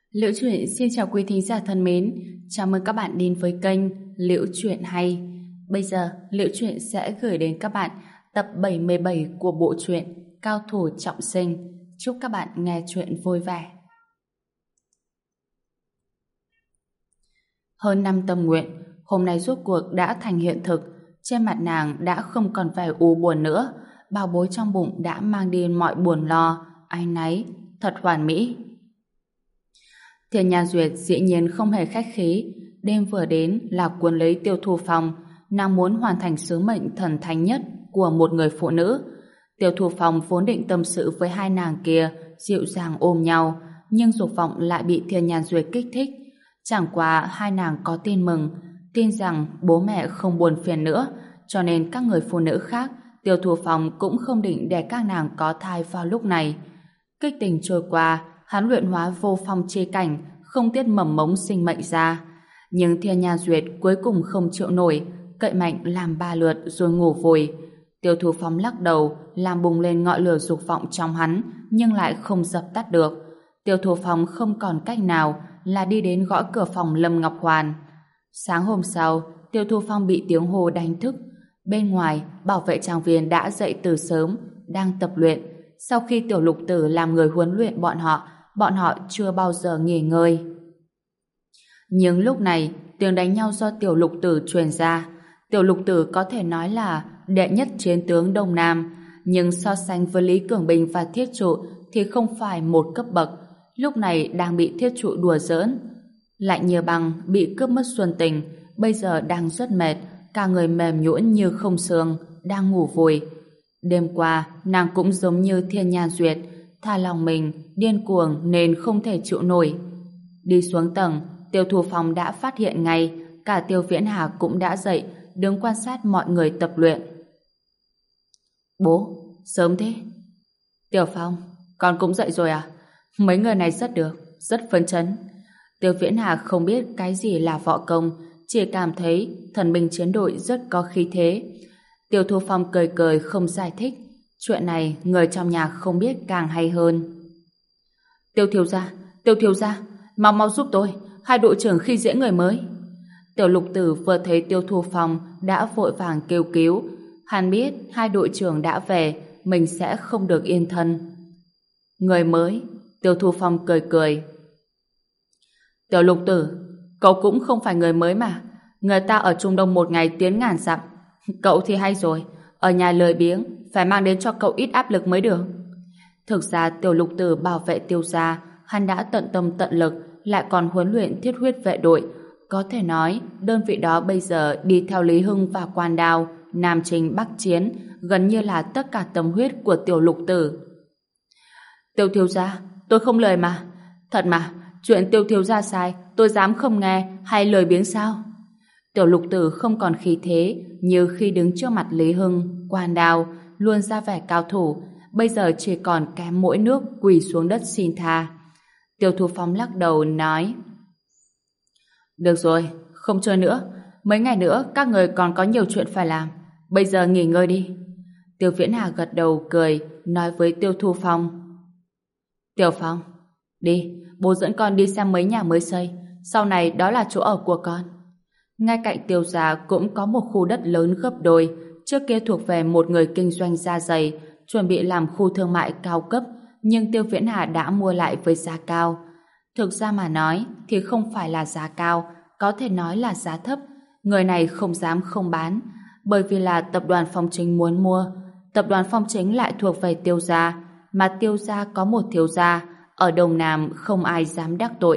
Liễu Chuyện xin chào quý thính giả thân mến, chào mừng các bạn đến với kênh Liễu Chuyện Hay. Bây giờ, Liễu Chuyện sẽ gửi đến các bạn tập 77 của bộ truyện Cao Thủ Trọng Sinh. Chúc các bạn nghe chuyện vui vẻ. Hơn năm tâm nguyện, hôm nay rốt cuộc đã thành hiện thực. Trên mặt nàng đã không còn vẻ u buồn nữa, bao bối trong bụng đã mang đi mọi buồn lo, áy náy, thật hoàn mỹ. Thiên Nha Duyệt dĩ nhiên không hề khách khí, đêm vừa đến là cuốn lấy Tiêu Thu Phong, nàng muốn hoàn thành sứ mệnh thần thánh nhất của một người phụ nữ. Tiêu Thu Phong vốn định tâm sự với hai nàng kia, dịu dàng ôm nhau, nhưng dục vọng lại bị Thiên Nha Duyệt kích thích. Chẳng qua hai nàng có tin mừng, tin rằng bố mẹ không buồn phiền nữa, cho nên các người phụ nữ khác, Tiêu Thu Phong cũng không định để các nàng có thai vào lúc này. Kích tình trôi qua, hắn luyện hóa vô phong chi cảnh, không tiết mầm mống sinh mệnh ra. Nhưng Thiên Nha Duyệt cuối cùng không chịu nổi, cậy mạnh làm 3 lượt rồi ngủ vùi. Tiêu Thu Phong lắc đầu, làm bùng lên ngọn lửa dục vọng trong hắn, nhưng lại không dập tắt được. Tiêu Thu Phong không còn cách nào là đi đến gõ cửa phòng Lâm Ngọc Hoàn. Sáng hôm sau, Tiêu Thu Phong bị tiếng hô đánh thức. Bên ngoài, bảo vệ trang viên đã dậy từ sớm, đang tập luyện. Sau khi Tiểu Lục Tử làm người huấn luyện bọn họ chưa bao giờ nghỉ ngơi. Nhưng lúc này, tiếng đánh nhau do Tiểu Lục Tử truyền ra. Tiểu Lục Tử có thể nói là đệ nhất chiến tướng Đông Nam, nhưng so sánh với Lý Cường Bình và Thiết Trụ thì không phải một cấp bậc. Lúc này đang bị Thiết Trụ đùa giỡn. Lạnh như băng, bị cướp mất xuân tình, bây giờ đang rất mệt, cả người mềm nhũn như không xương, đang ngủ vùi. Đêm qua, nàng cũng giống như Thiên Nha Duyệt, tha lòng mình, điên cuồng nên không thể chịu nổi. Đi xuống tầng, Tiêu Thu Phong đã phát hiện ngay, cả Tiêu Viễn Hà cũng đã dậy, đứng quan sát mọi người tập luyện. Bố, sớm thế. Tiểu Phong, con cũng dậy rồi à? Mấy người này rất được, rất phấn chấn. Tiêu Viễn Hà không biết cái gì là võ công, chỉ cảm thấy thần binh chiến đội rất có khí thế. Tiêu Thu Phong cười cười không giải thích. Chuyện này người trong nhà không biết càng hay hơn. Tiêu thiếu gia, mau mau giúp tôi, hai đội trưởng khi dễ người mới. Tiểu Lục Tử vừa thấy Tiêu Thu Phong đã vội vàng kêu cứu. Hắn biết hai đội trưởng đã về, mình sẽ không được yên thân. Người mới? Tiêu Thu Phong cười cười. Tiểu Lục Tử, cậu cũng không phải người mới mà. Người ta ở Trung Đông một ngày tiến ngàn dặm. Cậu thì hay rồi, ở nhà lười biếng, phải mang đến cho cậu ít áp lực mới được. Thực ra Tiểu Lục Tử bảo vệ Tiêu gia, hắn đã tận tâm tận lực, lại còn huấn luyện thiết huyết vệ đội. Có thể nói, đơn vị đó bây giờ đi theo Lý Hưng và Quan Đao, Nam Chinh Bắc Chiến, gần như là tất cả tâm huyết của Tiểu Lục Tử. Tiêu thiếu gia, tôi không lời mà. Thật mà, chuyện Tiêu thiếu gia sai, tôi dám không nghe hay lười biếng sao? Tiểu Lục Tử không còn khí thế như khi đứng trước mặt Lý Hưng, Quan Đao, luôn ra vẻ cao thủ, bây giờ chỉ còn kém mỗi nước quỳ xuống đất xin tha. Tiêu Thu Phong lắc đầu nói: Được rồi, không chơi nữa, mấy ngày nữa các người còn có nhiều chuyện phải làm, bây giờ nghỉ ngơi đi. Tiêu Viễn Hà gật đầu cười, nói với Tiêu Thu Phong: Tiểu Phong, đi, bố dẫn con đi xem mấy nhà mới xây, sau này đó là chỗ ở của con. Ngay cạnh Tiêu gia cũng có một khu đất lớn gấp đôi, trước kia thuộc về một người kinh doanh da giày, chuẩn bị làm khu thương mại cao cấp, nhưng Tiêu Viễn Hà đã mua lại với giá cao. Thực ra mà nói thì không phải là giá cao, có thể nói là giá thấp. Người này không dám không bán, bởi vì là tập đoàn Phong Chính muốn mua. Tập đoàn Phong Chính lại thuộc về Tiêu gia, mà Tiêu gia có một thiếu gia, ở Đông Nam không ai dám đắc tội.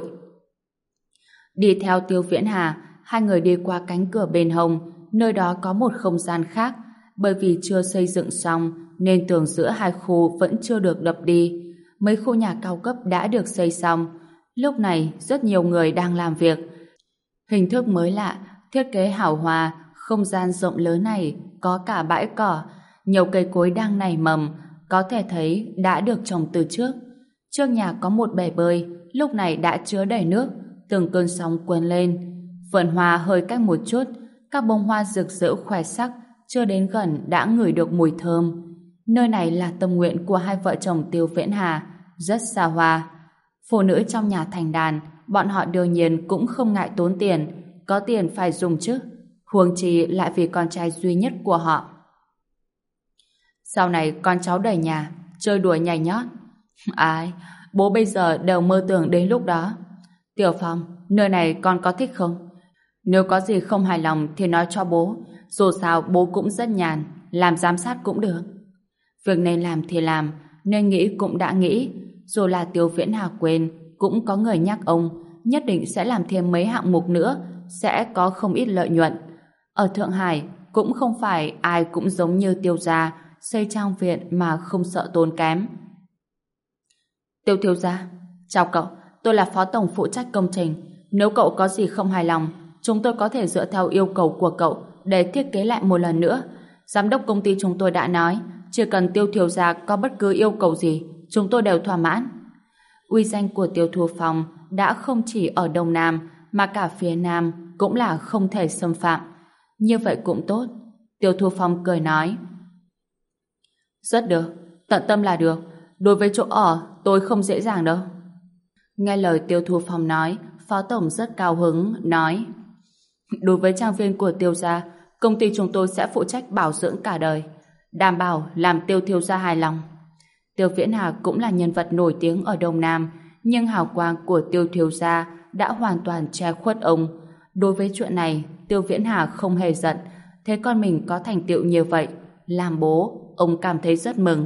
Đi theo Tiêu Viễn Hà, hai người đi qua cánh cửa bên hông, nơi đó có một không gian khác, bởi vì chưa xây dựng xong nên tường giữa hai khu vẫn chưa được đập đi. Mấy khu nhà cao cấp đã được xây xong, lúc này rất nhiều người đang làm việc. Hình thức mới lạ, thiết kế hào hoa, không gian rộng lớn này có cả bãi cỏ, nhiều cây cối đang nảy mầm, có thể thấy đã được trồng từ trước. Trước nhà có một bể bơi, lúc này đã chứa đầy nước, từng cơn sóng cuồn lên. Vườn hoa hơi cách một chút, các bông hoa rực rỡ khoe sắc, chưa đến gần đã ngửi được mùi thơm. Nơi này là tâm nguyện của hai vợ chồng Tiêu Viễn Hà, rất xa hoa. Phụ nữ trong nhà thành đàn, bọn họ đương nhiên cũng không ngại tốn tiền, có tiền phải dùng chứ. Huống chi lại vì con trai duy nhất của họ. Sau này con cháu đầy nhà, chơi đùa nhảy nhót. Ai, bố bây giờ đều mơ tưởng đến lúc đó. Tiểu Phong, nơi này con có thích không? Nếu có gì không hài lòng thì nói cho bố. Dù sao bố cũng rất nhàn, làm giám sát cũng được. Việc nên làm thì làm, nên nghĩ cũng đã nghĩ. Dù là Tiêu Viễn Hà quên, cũng có người nhắc ông, nhất định sẽ làm thêm mấy hạng mục nữa, sẽ có không ít lợi nhuận. Ở Thượng Hải, cũng không phải ai cũng giống như Tiêu gia, xây trang viện mà không sợ tốn kém. Tiêu thiếu gia, chào cậu, tôi là phó tổng phụ trách công trình. Nếu cậu có gì không hài lòng, chúng tôi có thể dựa theo yêu cầu của cậu để thiết kế lại một lần nữa. Giám đốc công ty chúng tôi đã nói, chỉ cần Tiêu thiếu gia có bất cứ yêu cầu gì, chúng tôi đều thỏa mãn. Uy danh của Tiêu Thu Phong đã không chỉ ở Đông Nam, mà cả phía Nam cũng là không thể xâm phạm. Như vậy cũng tốt. Tiêu Thu Phong cười nói. Rất được, tận tâm là được. Đối với chỗ ở, tôi không dễ dàng đâu. Nghe lời Tiêu Thu Phong nói, Phó Tổng rất cao hứng, nói: đối với trang viên của Tiêu gia, công ty chúng tôi sẽ phụ trách bảo dưỡng cả đời, đảm bảo làm Tiêu thiếu gia hài lòng. Tiêu Viễn Hà cũng là nhân vật nổi tiếng ở Đông Nam, nhưng hào quang của Tiêu thiếu gia đã hoàn toàn che khuất ông. Đối với chuyện này, Tiêu Viễn Hà không hề giận, thấy con mình có thành tựu như vậy, làm bố, ông cảm thấy rất mừng.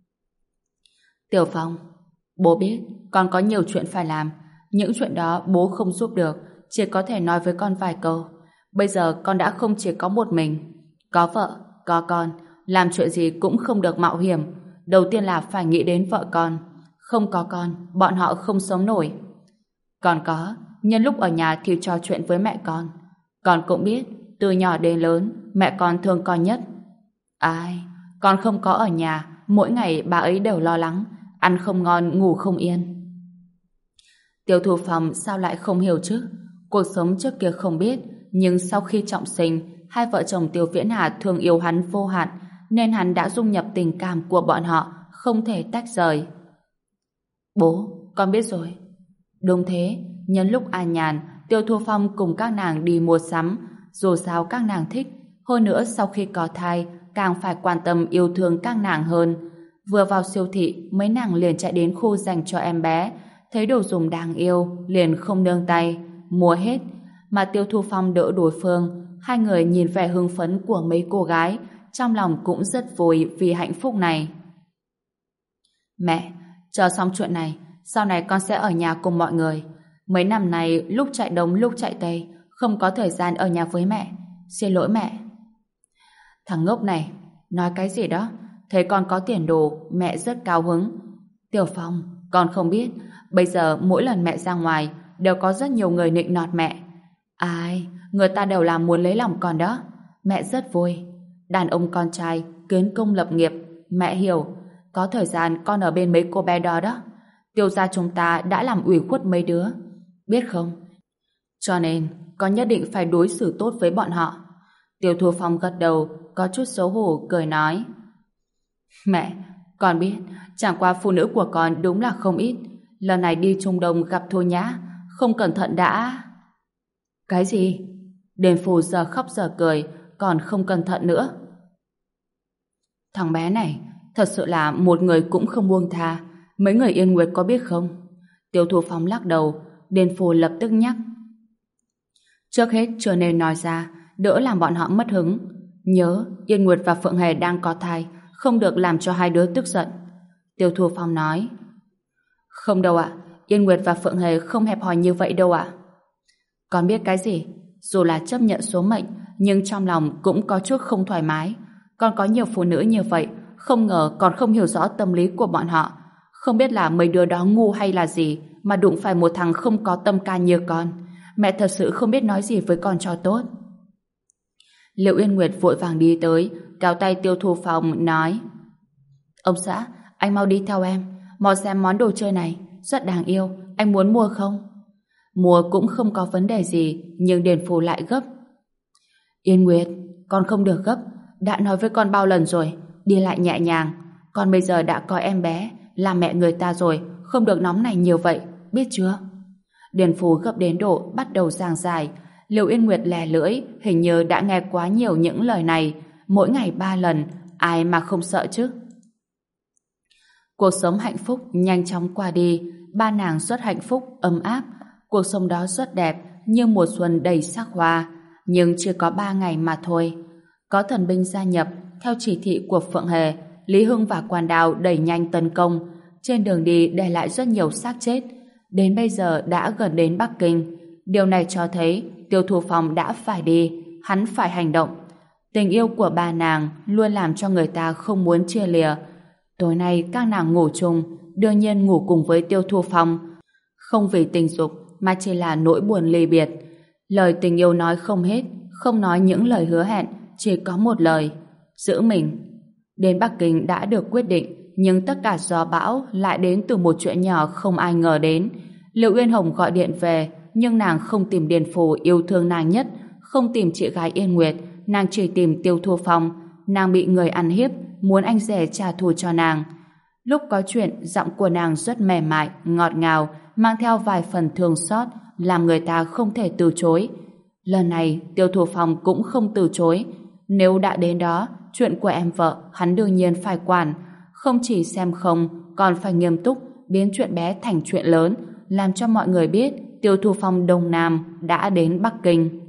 Tiểu Phong, bố biết con có nhiều chuyện phải làm, những chuyện đó bố không giúp được, chỉ có thể nói với con vài câu. Bây giờ con đã không chỉ có một mình, có vợ, có con, làm chuyện gì cũng không được mạo hiểm. Đầu tiên là phải nghĩ đến vợ con, không có con, bọn họ không sống nổi. Còn có, nhân lúc ở nhà thì trò chuyện với mẹ con. Con cũng biết, từ nhỏ đến lớn, mẹ con thương con nhất. Ai, con không có ở nhà, mỗi ngày bà ấy đều lo lắng, ăn không ngon, ngủ không yên. Tiêu Thu Phong sao lại không hiểu chứ? Cuộc sống trước kia không biết, nhưng sau khi trọng sinh, hai vợ chồng Tiêu Viễn Hà thương yêu hắn vô hạn, nên hắn đã dung nhập tình cảm của bọn họ, không thể tách rời. Bố, con biết rồi. Đúng thế, nhân lúc an nhàn, Tiêu Thu Phong cùng các nàng đi mua sắm, dù sao các nàng thích, hơn nữa sau khi có thai, càng phải quan tâm yêu thương các nàng hơn. Vừa vào siêu thị, mấy nàng liền chạy đến khu dành cho em bé, thấy đồ dùng đáng yêu, liền không nương tay, mua hết. Mà Tiêu Thu Phong đỡ đối phương, hai người nhìn vẻ hưng phấn của mấy cô gái, trong lòng cũng rất vui vì hạnh phúc này. Mẹ, chờ xong chuyện này, sau này con sẽ ở nhà cùng mọi người. Mấy năm này lúc chạy đông lúc chạy tây, không có thời gian ở nhà với mẹ. Xin lỗi mẹ. Thằng ngốc này, nói cái gì đó? Thấy con có tiền đồ, mẹ rất cao hứng. Tiểu Phong, con không biết, bây giờ mỗi lần mẹ ra ngoài, đều có rất nhiều người nịnh nọt mẹ. Ai, người ta đều là muốn lấy lòng con đó. Mẹ rất vui. Đàn ông con trai, kiến công lập nghiệp, mẹ hiểu. Có thời gian con ở bên mấy cô bé đó đó. Tiêu gia chúng ta đã làm ủy khuất mấy đứa. Biết không? Cho nên, con nhất định phải đối xử tốt với bọn họ. Tiêu Thu Phong gật đầu, có chút xấu hổ, cười nói. Mẹ, con biết, chẳng qua phụ nữ của con đúng là không ít. Lần này đi Trung Đông gặp Thôi Nhã, không cẩn thận đã... Cái gì? Đền Phù giờ khóc giờ cười, còn không cẩn thận nữa. Thằng bé này, thật sự là một người cũng không buông tha. Mấy người Yên Nguyệt có biết không? Tiêu Thu Phong lắc đầu, Đền Phù lập tức nhắc. Trước hết chưa nên nói ra, đỡ làm bọn họ mất hứng. Nhớ, Yên Nguyệt và Phượng Hề đang có thai, không được làm cho hai đứa tức giận. Tiêu Thu Phong nói. Không đâu ạ, Yên Nguyệt và Phượng Hề không hẹp hòi như vậy đâu ạ. Con biết cái gì? Dù là chấp nhận số mệnh, nhưng trong lòng cũng có chút không thoải mái. Con có nhiều phụ nữ như vậy, không ngờ còn không hiểu rõ tâm lý của bọn họ. Không biết là mấy đứa đó ngu hay là gì mà đụng phải một thằng không có tâm can như con. Mẹ thật sự không biết nói gì với con cho tốt. Liệu Yên Nguyệt vội vàng đi tới, kéo tay Tiêu Thu Phong nói. Ông xã, anh mau đi theo em, mau xem món đồ chơi này, rất đáng yêu, anh muốn mua không? Mua cũng không có vấn đề gì, nhưng Đền Phù lại gấp. Yên Nguyệt, con không được gấp, đã nói với con bao lần rồi, đi lại nhẹ nhàng, con bây giờ đã có em bé, là mẹ người ta rồi, không được nóng này nhiều vậy. biết chưa? Điền Phú gấp đến độ bắt đầu giảng giải. Liệu Yên Nguyệt lè lưỡi, hình như đã nghe quá nhiều những lời này, mỗi ngày 3 lần, ai mà không sợ chứ? Cuộc sống hạnh phúc nhanh chóng qua đi, ba nàng rất hạnh phúc, ấm áp. Cuộc sống đó rất đẹp, như mùa xuân đầy sắc hoa, nhưng chỉ có 3 ngày mà thôi. Có thần binh gia nhập, theo chỉ thị của Phượng Hề, Lý Hưng và Quan Đào đẩy nhanh tấn công, trên đường đi để lại rất nhiều xác chết. Đến bây giờ đã gần đến Bắc Kinh. Điều này cho thấy Tiêu Thu Phong đã phải đi, hắn phải hành động. Tình yêu của ba nàng luôn làm cho người ta không muốn chia lìa. Tối nay các nàng ngủ chung, đương nhiên ngủ cùng với Tiêu Thu Phong. Không vì tình dục mà chỉ là nỗi buồn ly biệt. Lời tình yêu nói không hết, không nói những lời hứa hẹn, chỉ có một lời: giữ mình. Đến Bắc Kinh đã được quyết định, nhưng tất cả gió bão lại đến từ một chuyện nhỏ không ai ngờ đến. Liệu Uyên Hồng gọi điện về, nhưng nàng không tìm Điền Phủ yêu thương nàng nhất, không tìm chị gái Yên Nguyệt, nàng chỉ tìm Tiêu Thu Phong. Nàng bị người ăn hiếp, muốn anh rể trả thù cho nàng. Lúc có chuyện, giọng của nàng rất mềm mại, ngọt ngào, mang theo vài phần thương xót, làm người ta không thể từ chối. Lần này, Tiêu Thu Phong cũng không từ chối. Nếu đã đến đó, chuyện của em vợ, hắn đương nhiên phải quản. Không chỉ xem không, còn phải nghiêm túc, biến chuyện bé thành chuyện lớn, làm cho mọi người biết Tiêu Thu Phong Đông Nam đã đến Bắc Kinh.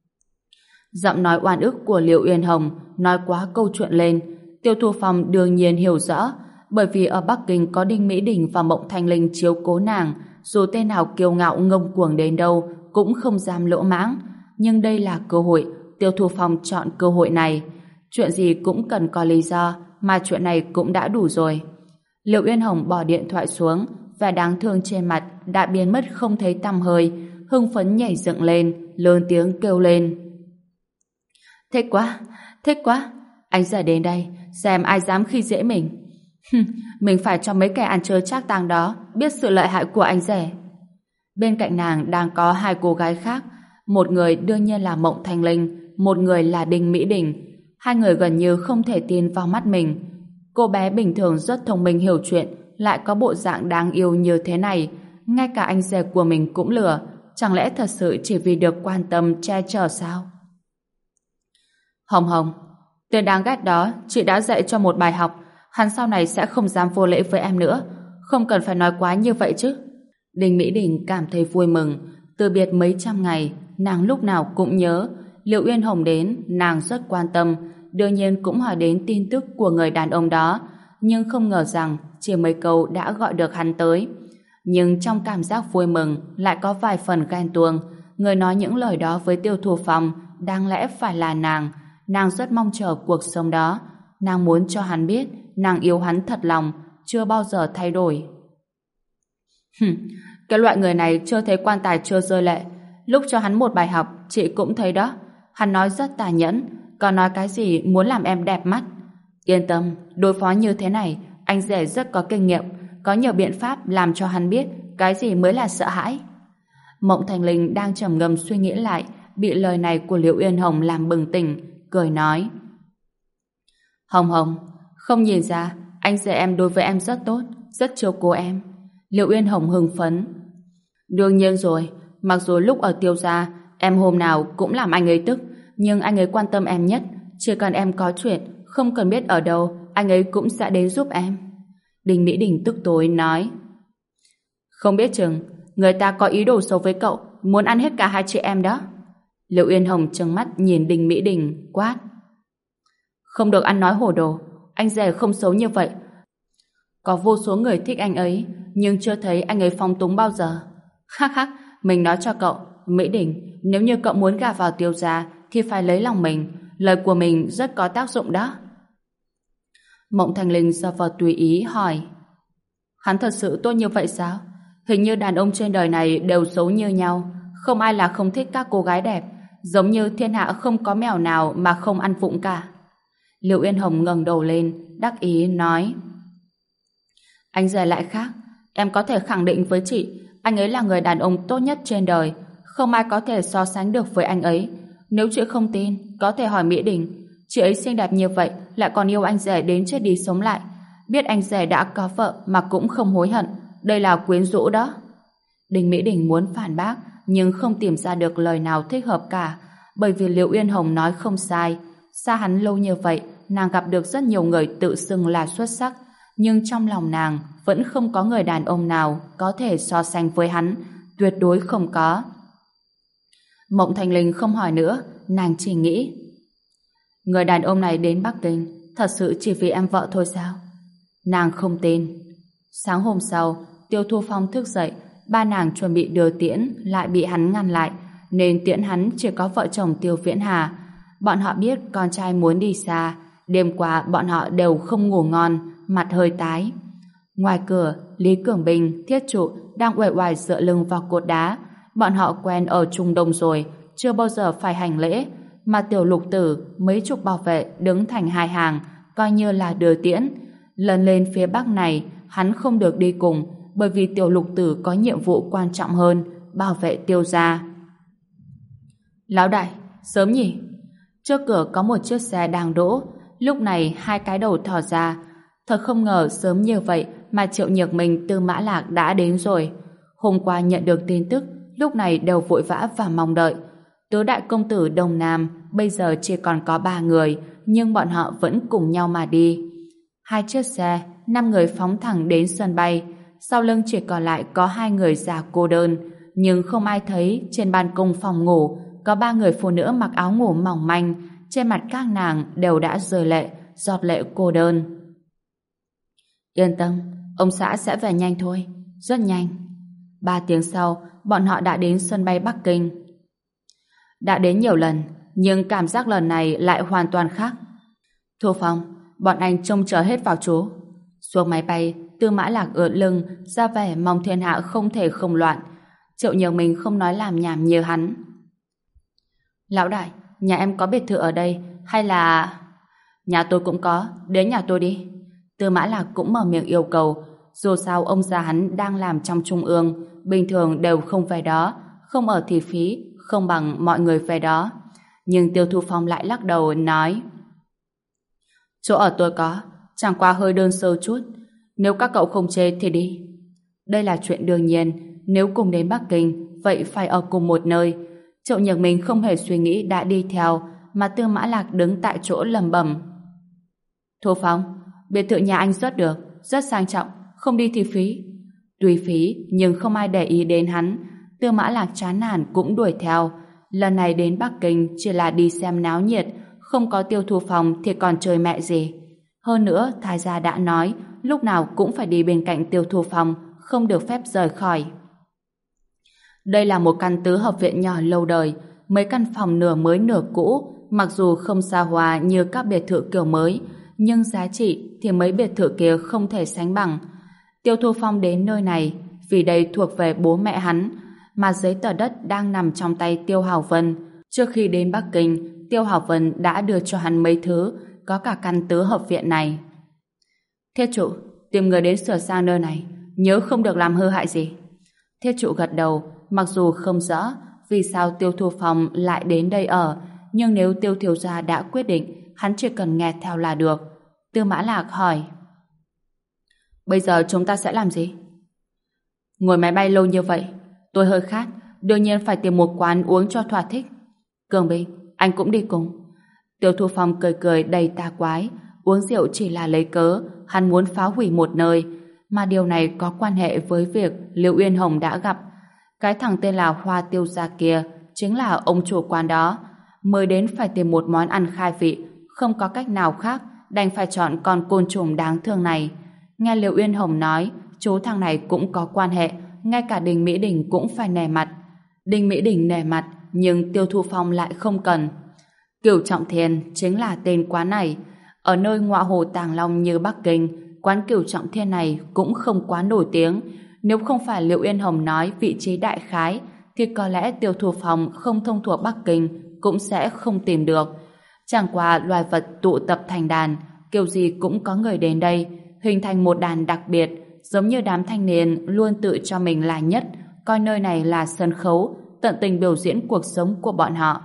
Giọng nói oan ức của Liệu Uyên Hồng nói quá câu chuyện lên. Tiêu Thu Phong đương nhiên hiểu rõ, bởi vì ở Bắc Kinh có Đinh Mỹ Đình và Mộng Thanh Linh chiếu cố nàng, dù tên nào kiêu ngạo ngông cuồng đến đâu cũng không dám lỗ mãng. Nhưng đây là cơ hội, Tiêu Thu Phong chọn cơ hội này. Chuyện gì cũng cần có lý do, mà chuyện này cũng đã đủ rồi. Liệu Uyên Hồng bỏ điện thoại xuống, vẻ đáng thương trên mặt đã biến mất không thấy tăm hơi, hưng phấn nhảy dựng lên, lớn tiếng kêu lên: thích quá, thích quá, anh rể đến đây, xem ai dám khi dễ mình. Mình phải cho mấy kẻ ăn chơi trác tàng đó biết sự lợi hại của anh rể. Bên cạnh nàng đang có hai cô gái khác, một người đương nhiên là Mộng Thanh Linh, một người là Đinh Mỹ Đình. Hai người gần như không thể tin vào mắt mình. Cô bé bình thường rất thông minh hiểu chuyện, lại có bộ dạng đáng yêu như thế này, ngay cả anh rể của mình cũng lừa. Chẳng lẽ thật sự chỉ vì được quan tâm che chở sao? Hồng Hồng, tên đáng ghét đó chị đã dạy cho một bài học, hắn sau này sẽ không dám vô lễ với em nữa, không cần phải nói quá như vậy chứ. Đinh Mỹ Đình cảm thấy vui mừng. Từ biệt mấy trăm ngày, nàng lúc nào cũng nhớ. Liệu Uyên Hồng đến, nàng rất quan tâm, đương nhiên cũng hỏi đến tin tức của người đàn ông đó, nhưng không ngờ rằng chỉ mấy câu đã gọi được hắn tới. Nhưng trong cảm giác vui mừng lại có vài phần ghen tuông. Người nói những lời đó với Tiêu Thu Phong đáng lẽ phải là nàng. Nàng rất mong chờ cuộc sống đó. Nàng muốn cho hắn biết nàng yêu hắn thật lòng, chưa bao giờ thay đổi. Cái loại người này chưa thấy quan tài chưa rơi lệ. Lúc cho hắn một bài học, chị cũng thấy đó. Hắn nói rất tàn nhẫn, còn nói cái gì muốn làm em đẹp mắt. Yên tâm, đối phó như thế này, anh rể rất có kinh nghiệm, có nhiều biện pháp làm cho hắn biết cái gì mới là sợ hãi. Mộng Thành Linh đang trầm ngâm suy nghĩ lại, bị lời này của Liễu Uyên Hồng làm bừng tỉnh, cười nói: Hồng Hồng, không nhìn ra anh rể em đối với em rất tốt, rất chiều cố em. Liễu Uyên Hồng hưng phấn: đương nhiên rồi, mặc dù lúc ở Tiêu gia em hôm nào cũng làm anh ấy tức, nhưng anh ấy quan tâm em nhất. Chỉ cần em có chuyện, không cần biết ở đâu, anh ấy cũng sẽ đến giúp em. Đinh Mỹ Đình tức tối nói: không biết chừng người ta có ý đồ xấu với cậu, muốn ăn hết cả hai chị em đó. Liễu Uyên Hồng trừng mắt nhìn Đinh Mỹ Đình quát: không được ăn nói hồ đồ, anh rể không xấu như vậy. Có vô số người thích anh ấy, nhưng chưa thấy anh ấy phóng túng bao giờ. Hắc hắc, mình nói cho cậu, Mỹ Đình, nếu như cậu muốn gả vào Tiêu gia thì phải lấy lòng mình, lời của mình rất có tác dụng đó. Mộng Thành Linh giơ vào tùy ý hỏi: hắn thật sự tốt như vậy sao? Hình như đàn ông trên đời này đều xấu như nhau, không ai là không thích các cô gái đẹp, giống như thiên hạ không có mèo nào mà không ăn vụng cả. Liễu Uyên Hồng ngẩng đầu lên, đắc ý nói: anh rể lại khác, em có thể khẳng định với chị, anh ấy là người đàn ông tốt nhất trên đời, không ai có thể so sánh được với anh ấy. Nếu chị không tin, có thể hỏi Mỹ Đình, chị ấy xinh đẹp như vậy, lại còn yêu anh rể đến chết đi sống lại, biết anh rể đã có vợ mà cũng không hối hận, đây là quyến rũ đó. Đinh Mỹ Đình muốn phản bác nhưng không tìm ra được lời nào thích hợp cả, bởi vì Liễu Uyên Hồng nói không sai. Xa hắn lâu như vậy, nàng gặp được rất nhiều người tự xưng là xuất sắc, nhưng trong lòng nàng vẫn không có người đàn ông nào có thể so sánh với hắn, tuyệt đối không có. Mộng Thành Linh không hỏi nữa, nàng chỉ nghĩ, người đàn ông này đến Bắc Kinh thật sự chỉ vì em vợ thôi sao? Nàng không tin. Sáng hôm sau, Tiêu Thu Phong thức dậy, ba nàng chuẩn bị đưa tiễn lại bị hắn ngăn lại, nên tiễn hắn chỉ có vợ chồng Tiêu Viễn Hà. Bọn họ biết con trai muốn đi xa, đêm qua bọn họ đều không ngủ ngon, mặt hơi tái. Ngoài cửa, Lý Cường Bình, Thiết Trụ đang uể oải dựa lưng vào cột đá. Bọn họ quen ở Trung Đông rồi, chưa bao giờ phải hành lễ, mà Tiểu Lục Tử mấy chục bảo vệ đứng thành hai hàng, coi như là đưa tiễn. Lần lên phía Bắc này, hắn không được đi cùng, bởi vì Tiểu Lục Tử có nhiệm vụ quan trọng hơn, bảo vệ Tiêu gia. Lão đại, sớm nhỉ? Trước cửa có một chiếc xe đang đỗ, lúc này hai cái đầu thò ra. Thật không ngờ sớm như vậy mà Triệu Nhược Minh từ Mã Lạc đã đến rồi. Hôm qua nhận được tin tức, lúc này đều vội vã và mong đợi. Tứ đại công tử Đông Nam bây giờ chỉ còn có 3 người, nhưng bọn họ vẫn cùng nhau mà đi. Hai chiếc xe, 5 người phóng thẳng đến sân bay, sau lưng chỉ còn lại có 2 người già cô đơn, nhưng không ai thấy trên ban công phòng ngủ có 3 người phụ nữ mặc áo ngủ mỏng manh, trên mặt các nàng đều đã rơi lệ, giọt lệ cô đơn. Yên tâm, ông xã sẽ về nhanh thôi, rất nhanh. 3 tiếng sau, bọn họ đã đến sân bay Bắc Kinh. Đã đến nhiều lần, nhưng cảm giác lần này lại hoàn toàn khác. Thu Phong, bọn anh trông chờ hết vào chú. Xuống máy bay, Tư Mã Lạc ưỡn lưng, ra vẻ mong thiên hạ không thể không loạn. Triệu Nhược Minh không nói làm nhảm như hắn. Lão đại, nhà em có biệt thự ở đây, hay là... Nhà tôi cũng có, đến nhà tôi đi. Tư Mã Lạc cũng mở miệng yêu cầu. Dù sao ông già hắn đang làm trong trung ương, bình thường đều không về đó, không ở thì phí, không bằng mọi người về đó. Nhưng Tiêu Thu Phong lại lắc đầu nói, chỗ ở tôi có, chẳng qua hơi đơn sơ chút. Nếu các cậu không chê thì đi. Đây là chuyện đương nhiên, nếu cùng đến Bắc Kinh, vậy phải ở cùng một nơi. Triệu Nhược Minh không hề suy nghĩ đã đi theo, mà Tư Mã Lạc đứng tại chỗ lẩm bẩm. Thu Phong, biệt thự nhà anh rất được, rất sang trọng, không đi thì phí. Tuy phí, nhưng không ai để ý đến hắn. Tư Mã Lạc chán nản cũng đuổi theo. Lần này đến Bắc Kinh chỉ là đi xem náo nhiệt, không có Tiêu Thu Phong thì còn chơi mẹ gì. Hơn nữa, Thái gia đã nói, lúc nào cũng phải đi bên cạnh Tiêu Thu Phong, không được phép rời khỏi. Đây là một căn tứ hợp viện nhỏ lâu đời, mấy căn phòng nửa mới nửa cũ, mặc dù không xa hoa như các biệt thự kiểu mới, nhưng giá trị thì mấy biệt thự kia không thể sánh bằng. Tiêu Thu Phong đến nơi này vì đây thuộc về bố mẹ hắn, mà giấy tờ đất đang nằm trong tay Tiêu Hảo Vân. Trước khi đến Bắc Kinh, Tiêu Hảo Vân đã đưa cho hắn mấy thứ, có cả căn tứ hợp viện này. Thiết Trụ, tìm người đến sửa sang nơi này, nhớ không được làm hư hại gì. Thiết Trụ gật đầu, mặc dù không rõ vì sao Tiêu Thu Phong lại đến đây ở, nhưng nếu Tiêu thiếu gia đã quyết định, hắn chỉ cần nghe theo là được. Tư Mã Lạc hỏi, bây giờ chúng ta sẽ làm gì? Ngồi máy bay lâu như vậy, tôi hơi khát, đương nhiên phải tìm một quán uống cho thỏa thích. Cường Bình, anh cũng đi cùng. Tiêu Thu Phong cười cười đầy tà quái, uống rượu chỉ là lấy cớ, hắn muốn phá hủy một nơi, mà điều này có quan hệ với việc Liễu Uyên Hồng đã gặp. Cái thằng tên là Hoa Tiêu gia kia chính là ông chủ quán đó, mới đến phải tìm một món ăn khai vị, không có cách nào khác, đành phải chọn con côn trùng đáng thương này. Nghe Liễu Uyên Hồng nói, chú thằng này cũng có quan hệ, ngay cả Đinh Mỹ Đình cũng phải nể mặt. Đinh Mỹ Đình nể mặt, nhưng Tiêu Thu Phong lại không cần. Cửu Trọng Thiên chính là tên quán này. Ở nơi ngọa hồ Tàng Long như Bắc Kinh, quán Cửu Trọng Thiên này cũng không quá nổi tiếng. Nếu không phải Liễu Uyên Hồng nói vị trí đại khái, thì có lẽ Tiêu Thu Phong không thông thuộc Bắc Kinh cũng sẽ không tìm được. Chẳng qua loài vật tụ tập thành đàn, kiểu gì cũng có người đến đây, hình thành một đàn đặc biệt, giống như đám thanh niên luôn tự cho mình là nhất, coi nơi này là sân khấu, tận tình biểu diễn cuộc sống của bọn họ.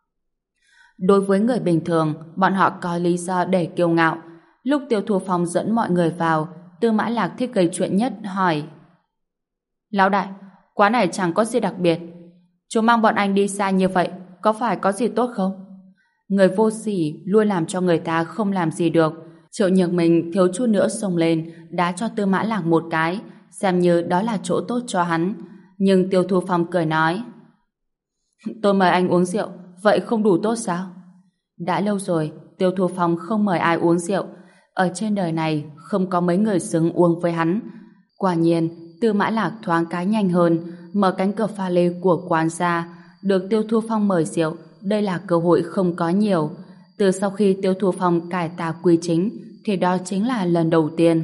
Đối với người bình thường, bọn họ có lý do để kiêu ngạo. Lúc Tiêu Thu Phong dẫn mọi người vào, Tư Mã Lạc thích gây chuyện nhất hỏi, lão đại, quán này chẳng có gì đặc biệt. Chú mang bọn anh đi xa như vậy, có phải có gì tốt không? Người vô sỉ luôn làm cho người ta không làm gì được. Triệu Nhược Minh thiếu chút nữa xông lên, đá cho Tư Mã Lạc một cái, xem như đó là chỗ tốt cho hắn. Nhưng Tiêu Thu Phong cười nói, tôi mời anh uống rượu, vậy không đủ tốt sao? Đã lâu rồi, Tiêu Thu Phong không mời ai uống rượu. Ở trên đời này, không có mấy người xứng uống với hắn. Quả nhiên, Tư Mã Lạc thoáng cái nhanh hơn, mở cánh cửa pha lê của quán ra, được Tiêu Thu Phong mời rượu. Đây là cơ hội không có nhiều. Từ sau khi Tiêu Thu Phong cải tà quy chính, thì đó chính là lần đầu tiên.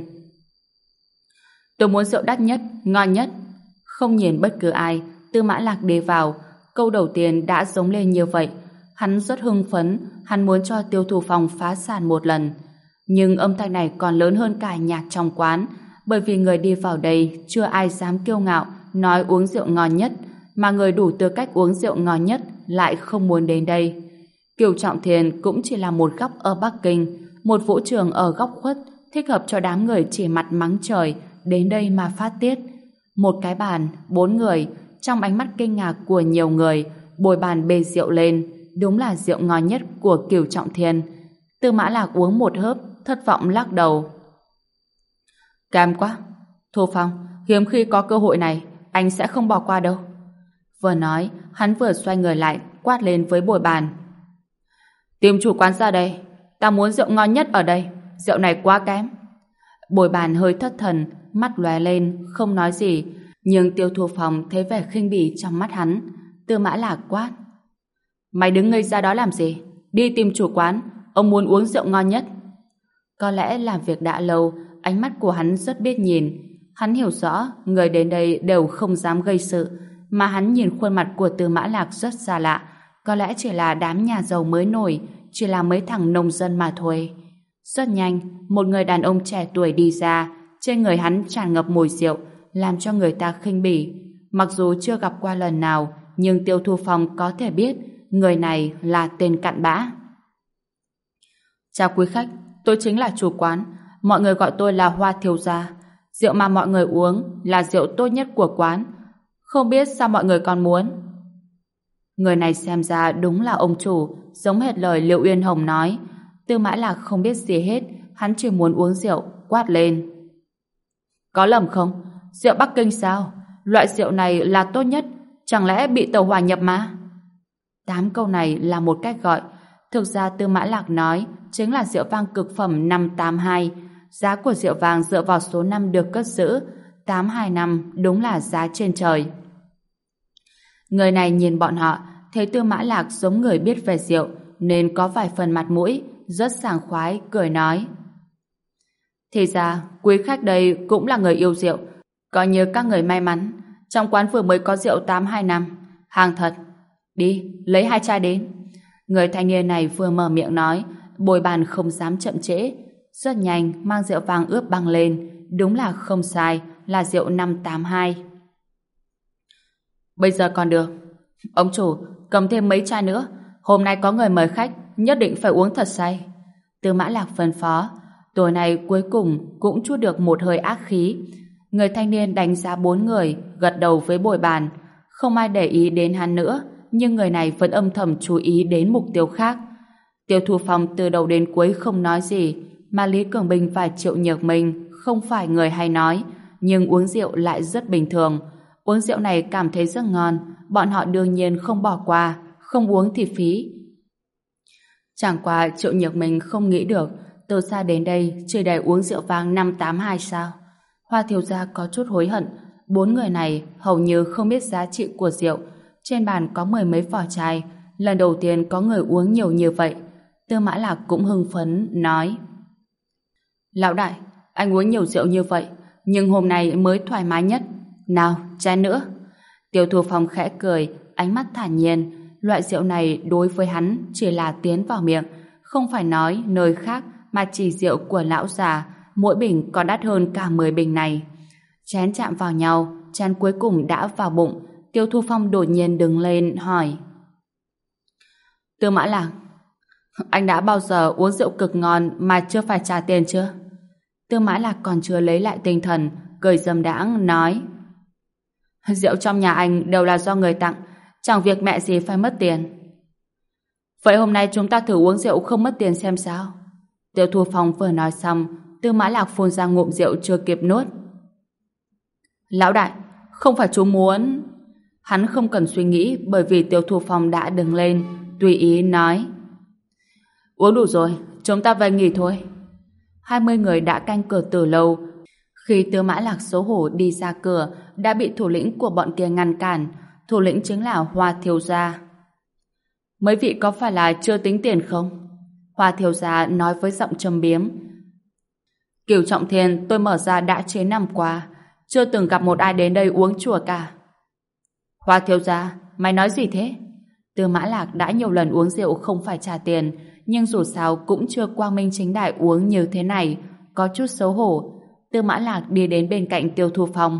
Tôi muốn rượu đắt nhất, ngon nhất. Không nhìn bất cứ ai, Tư Mã Lạc đi vào. Câu đầu tiên đã giống lên như vậy. Hắn rất hưng phấn, hắn muốn cho Tiêu Thu Phong phá sản một lần. Nhưng âm thanh này còn lớn hơn cả nhạc trong quán, bởi vì người đi vào đây chưa ai dám kiêu ngạo nói uống rượu ngon nhất, mà người đủ tư cách uống rượu ngon nhất lại không muốn đến đây. Kiều Trọng Thiên cũng chỉ là một góc ở Bắc Kinh, một vũ trường ở góc khuất, thích hợp cho đám người chỉ mặt mắng trời đến đây mà phát tiết. Một cái bàn, 4 người, trong ánh mắt kinh ngạc của nhiều người, bồi bàn bê rượu lên, đúng là rượu ngon nhất của Kiều Trọng Thiên. Tư Mã Lạc uống một hớp, thất vọng lắc đầu. Cam quá. Thu Phong, hiếm khi có cơ hội này, anh sẽ không bỏ qua đâu. Vừa nói, hắn vừa xoay người lại, quát lên với bồi bàn. Tìm chủ quán ra đây, ta muốn rượu ngon nhất ở đây, rượu này quá kém. Bồi bàn hơi thất thần, mắt lóe lên, không nói gì, nhưng Tiêu Thu Phong thấy vẻ khinh bỉ trong mắt hắn. Tư Mã Lạc quát. Mày đứng ngây ra đó làm gì? Đi tìm chủ quán, ông muốn uống rượu ngon nhất. Có lẽ làm việc đã lâu, ánh mắt của hắn rất biết nhìn. Hắn hiểu rõ, người đến đây đều không dám gây sự, mà hắn nhìn khuôn mặt của Tư Mã Lạc rất xa lạ. Có lẽ chỉ là đám nhà giàu mới nổi, chỉ là mấy thằng nông dân mà thôi. Rất nhanh, một người đàn ông trẻ tuổi đi ra, trên người hắn tràn ngập mùi rượu, làm cho người ta khinh bỉ. Mặc dù chưa gặp qua lần nào, nhưng Tiêu Thu Phong có thể biết người này là tên cặn bã. Chào quý khách, tôi chính là chủ quán, mọi người gọi tôi là Hoa thiếu gia. Rượu mà mọi người uống là rượu tốt nhất của quán. Không biết sao mọi người còn muốn? Người này xem ra đúng là ông chủ, giống hệt lời Liệu Uyên Hồng nói. Tư Mã Lạc không biết gì hết, hắn chỉ muốn uống rượu, quát lên. Có lầm không? Rượu Bắc Kinh sao? Loại rượu này là tốt nhất, chẳng lẽ bị tàu hỏa nhập mà? 8 câu này là một cách gọi. Thực ra Tư Mã Lạc nói chính là rượu vang cực phẩm 582. Giá của rượu vang dựa vào số năm được cất giữ. 825 đúng là giá trên trời. Người này nhìn bọn họ, thấy Tư Mã Lạc giống người biết về rượu, nên có vài phần mặt mũi, rất sảng khoái, cười nói. Thì ra, quý khách đây cũng là người yêu rượu. Coi như các người may mắn, trong quán vừa mới có rượu 825. Hàng thật. Đi, lấy 2 chai đến. Người thanh niên này vừa mở miệng nói, bồi bàn không dám chậm trễ. Rất nhanh mang rượu vang ướp băng lên. Đúng là không sai, là rượu 582. Bây giờ còn được. Ông chủ, cầm thêm mấy chai nữa. Hôm nay có người mời khách, nhất định phải uống thật say. Tư Mã Lạc phân phó. Tối nay cuối cùng cũng chút được một hơi ác khí. Người thanh niên đánh giá 4 người, gật đầu với bồi bàn. Không ai để ý đến hắn nữa, nhưng người này vẫn âm thầm chú ý đến mục tiêu khác. Tiêu Thu Phong từ đầu đến cuối không nói gì, mà Lý Cường Bình và Triệu Nhược Minh không phải người hay nói, nhưng uống rượu lại rất bình thường. Uống rượu này cảm thấy rất ngon, bọn họ đương nhiên không bỏ qua, không uống thì phí. Chẳng qua Triệu Nhược Minh không nghĩ được, từ xa đến đây chỉ để uống rượu vang 582 sao? Hoa thiếu gia có chút hối hận, 4 người này hầu như không biết giá trị của rượu. Trên bàn có 10 mấy vỏ chai, lần đầu tiên có người uống nhiều như vậy. Tư Mã Lạc cũng hưng phấn, nói. Lão đại, anh uống nhiều rượu như vậy, nhưng hôm nay mới thoải mái nhất. Nào, chai nữa. Tiêu Thu Phong khẽ cười, ánh mắt thản nhiên. Loại rượu này đối với hắn chỉ là tiến vào miệng, không phải nói nơi khác, mà chỉ rượu của lão già, mỗi bình còn đắt hơn cả 10 bình này. Chén chạm vào nhau, chén cuối cùng đã vào bụng. Tiêu Thu Phong đột nhiên đứng lên hỏi. Tư Mã Lạc, anh đã bao giờ uống rượu cực ngon mà chưa phải trả tiền chưa? Tư Mã Lạc còn chưa lấy lại tinh thần, cười dâm đãng nói. Rượu trong nhà anh đều là do người tặng, chẳng việc mẹ gì phải mất tiền. Vậy hôm nay chúng ta thử uống rượu không mất tiền xem sao. Tiêu Thu Phong vừa nói xong, Tư Mã Lạc phun ra ngụm rượu chưa kịp nuốt. Lão đại, không phải chú muốn... Hắn không cần suy nghĩ bởi vì Tiêu Thu Phong đã đứng lên, tùy ý nói. Uống đủ rồi, chúng ta về nghỉ thôi. 20 người đã canh cửa từ lâu. Khi Tư Mã Lạc xấu hổ đi ra cửa, đã bị thủ lĩnh của bọn kia ngăn cản. Thủ lĩnh chính là Hoa Thiếu Gia. Mấy vị có phải là chưa tính tiền không? Hoa Thiếu Gia nói với giọng trầm biếm. Cửu Trọng Thiên tôi mở ra đã chế năm qua, chưa từng gặp một ai đến đây uống chùa cả. Hoa Thiếu Gia, mày nói gì thế? Tư Mã Lạc đã nhiều lần uống rượu không phải trả tiền, nhưng dù sao cũng chưa quang minh chính đại uống như thế này, có chút xấu hổ. Tư Mã Lạc đi đến bên cạnh Tiêu Thu Phong.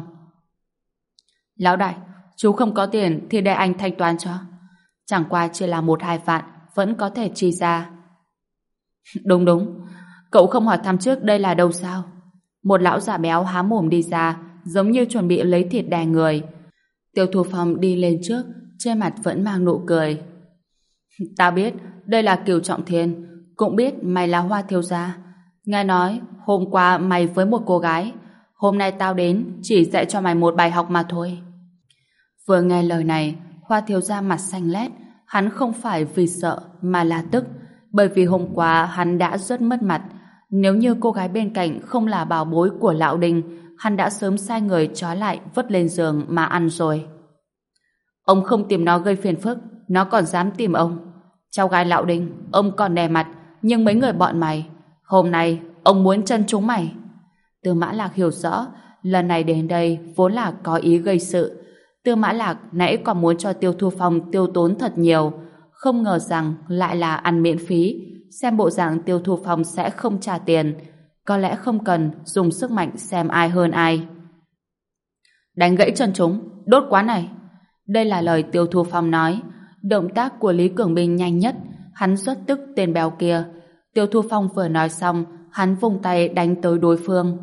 Lão đại, chú không có tiền thì để anh thanh toán cho. Chẳng qua chỉ là 1-2 vạn, vẫn có thể chi ra. Đúng đúng, cậu không hỏi thăm trước đây là đâu sao? Một lão già béo há mồm đi ra, giống như chuẩn bị lấy thịt đè người. Tiêu Thu Phong đi lên trước, trên mặt vẫn mang nụ cười. Tao biết, đây là Cửu Trọng Thiên, cũng biết mày là Hoa Thiếu Gia. Nghe nói, hôm qua mày với một cô gái, hôm nay tao đến chỉ dạy cho mày một bài học mà thôi. Vừa nghe lời này, Hoa Thiếu Gia mặt xanh lét, hắn không phải vì sợ mà là tức, bởi vì hôm qua hắn đã rất mất mặt. Nếu như cô gái bên cạnh không là bảo bối của lão Đinh, hắn đã sớm sai người trói lại vứt lên giường mà ăn rồi. Ông không tìm nó gây phiền phức, nó còn dám tìm ông. Cháu gái lão Đinh, ông còn đè mặt, nhưng mấy người bọn mày, hôm nay ông muốn chân chúng mày. Tư Mã Lạc hiểu rõ, lần này đến đây vốn là có ý gây sự. Tư Mã Lạc nãy còn muốn cho Tiêu Thu Phong tiêu tốn thật nhiều, không ngờ rằng lại là ăn miễn phí. Xem bộ dạng Tiêu Thu Phong sẽ không trả tiền, có lẽ không cần dùng sức mạnh xem ai hơn ai. Đánh gãy chân chúng, đốt quán này. Đây là lời Tiêu Thu Phong nói. Động tác của Lý Cường Minh nhanh nhất, hắn rất tức tên béo kia. Tiêu Thu Phong vừa nói xong, hắn vung tay đánh tới đối phương.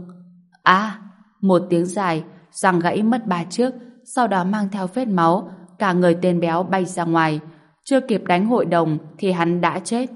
Một tiếng dài, răng gãy mất 3 chiếc, sau đó mang theo vết máu, cả người tên béo bay ra ngoài. Chưa kịp đánh hội đồng thì hắn đã chết.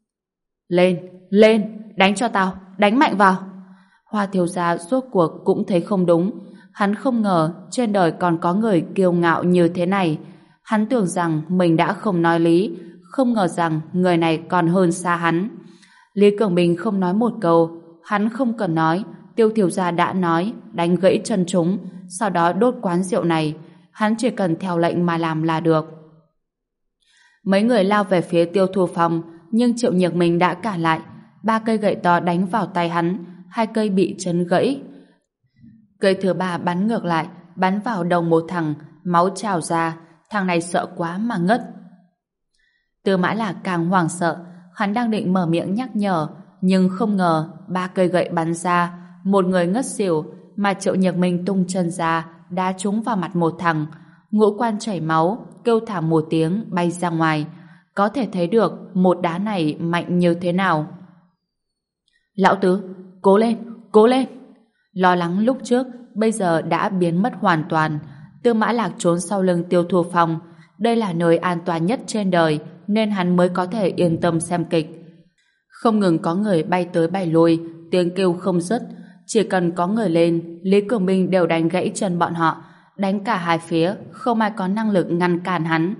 Lên, đánh cho tao, đánh mạnh vào. Hoa Thiếu Gia rốt cuộc cũng thấy không đúng. Hắn không ngờ trên đời còn có người kiêu ngạo như thế này. Hắn tưởng rằng mình đã không nói lý, không ngờ rằng người này còn hơn xa hắn. Lý Cường Bình không nói một câu, hắn không cần nói, Tiêu Thiếu Gia đã nói, đánh gãy chân chúng, sau đó đốt quán rượu này. Hắn chỉ cần theo lệnh mà làm là được. Mấy người lao về phía Tiêu Thu Phong, nhưng Triệu Nhược Minh đã cản lại. 3 cây gậy to đánh vào tay hắn, 2 cây bị chấn gãy. Cây thứ 3 bắn ngược lại, bắn vào đầu một thằng, máu trào ra, thằng này sợ quá mà ngất. Tư Mã Lạc càng hoảng sợ, hắn đang định mở miệng nhắc nhở, nhưng không ngờ 3 cây gậy bắn ra, một người ngất xỉu, mà Triệu Nhược Minh tung chân ra, đá trúng vào mặt một thằng, ngũ quan chảy máu, kêu thảm một tiếng bay ra ngoài. Có thể thấy được một đá này mạnh như thế nào. Lão Tứ, cố lên, cố lên. Lo lắng lúc trước bây giờ đã biến mất hoàn toàn. Tư Mã Lạc trốn sau lưng Tiêu Thu Phong. Đây là nơi an toàn nhất trên đời, nên hắn mới có thể yên tâm xem kịch. Không ngừng có người bay tới bay lui, tiếng kêu không dứt. Chỉ cần có người lên, Lý Cường Minh đều đánh gãy chân bọn họ, đánh cả hai phía, không ai có năng lực ngăn cản hắn.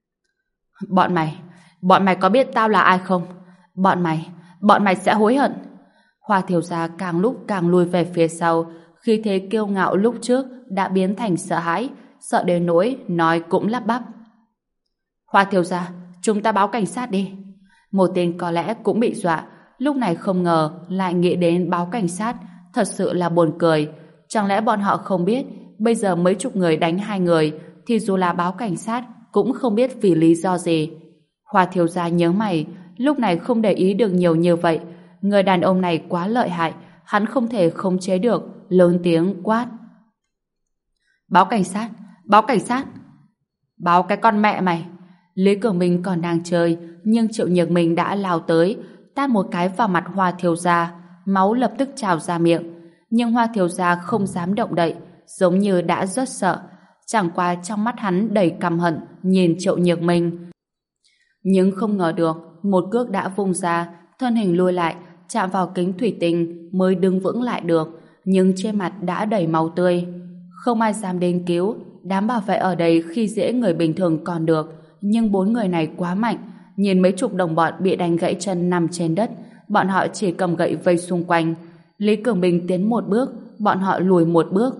Bọn mày có biết tao là ai không? Bọn mày sẽ hối hận. Hoa Thiếu Gia càng lúc càng lùi về phía sau, khi thế kiêu ngạo lúc trước đã biến thành sợ hãi, sợ đến nỗi nói cũng lắp bắp. Hoa Thiếu Gia, chúng ta báo cảnh sát đi. Một tên có lẽ cũng bị dọa, lúc này không ngờ lại nghĩ đến báo cảnh sát, thật sự là buồn cười. Chẳng lẽ bọn họ không biết bây giờ mấy chục người đánh 2 người thì dù là báo cảnh sát cũng không biết vì lý do gì. Hoa Thiếu Gia nhớ mày, lúc này không để ý được nhiều như vậy. Người đàn ông này quá lợi hại, hắn không thể khống chế được, lớn tiếng quát. Báo cảnh sát, báo cảnh sát. Báo cái con mẹ mày. Lý Cường Minh còn đang chơi, nhưng Triệu Nhược Minh đã lao tới, tát một cái vào mặt Hoa Thiếu Gia, máu lập tức trào ra miệng. Nhưng Hoa Thiếu Gia không dám động đậy, giống như đã rất sợ. chẳng qua trong mắt hắn đầy căm hận nhìn Triệu Nhược Minh. Nhưng không ngờ được, một cước đã vung ra, thân hình lùi lại, chạm vào kính thủy tinh mới đứng vững lại được, nhưng trên mặt đã đầy máu tươi. Không ai dám đến cứu, đám bảo vệ ở đây khi dễ người bình thường còn được, nhưng 4 người này quá mạnh, nhìn mấy chục đồng bọn bị đánh gãy chân nằm trên đất, bọn họ chỉ cầm gậy vây xung quanh. Lý Cường Bình tiến một bước, bọn họ lùi một bước.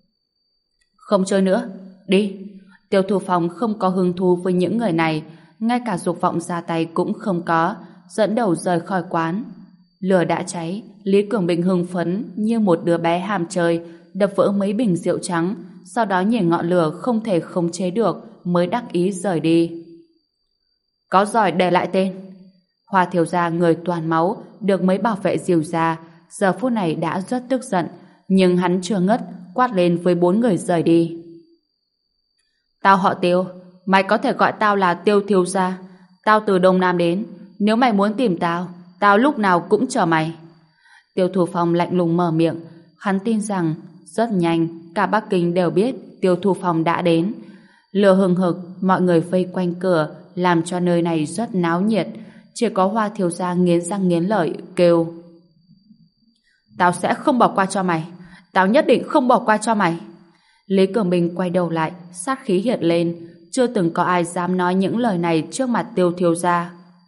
Không chơi nữa, đi. Tiêu Thu Phong không có hứng thú với những người này, ngay cả dục vọng ra tay cũng không có, dẫn đầu rời khỏi quán. Lửa đã cháy, Lý Cường Bình hưng phấn như một đứa bé ham chơi, đập vỡ mấy bình rượu trắng, sau đó nhìn ngọn lửa không thể khống chế được mới đắc ý rời đi. Có giỏi để lại tên. Hoa thiếu gia người toàn máu, được mấy bảo vệ dìu ra, giờ phút này đã rất tức giận, nhưng hắn chưa ngất, quát lên với 4 người rời đi. Tao họ Tiêu, mày có thể gọi tao là Tiêu thiếu gia. Tao từ Đông Nam đến, nếu mày muốn tìm tao, tao lúc nào cũng chờ mày. Tiêu Thu Phong lạnh lùng mở miệng, hắn tin rằng rất nhanh cả Bắc Kinh đều biết Tiêu Thu Phong đã đến. Lửa hừng hực, mọi người vây quanh cửa, làm cho nơi này rất náo nhiệt. Chỉ có Hoa thiếu gia nghiến răng nghiến lợi kêu: Tao sẽ không bỏ qua cho mày, tao nhất định không bỏ qua cho mày. Lý Cường Bình quay đầu lại, sát khí hiện lên, chưa từng có ai dám nói những lời này trước mặt Tiêu thiếu gia.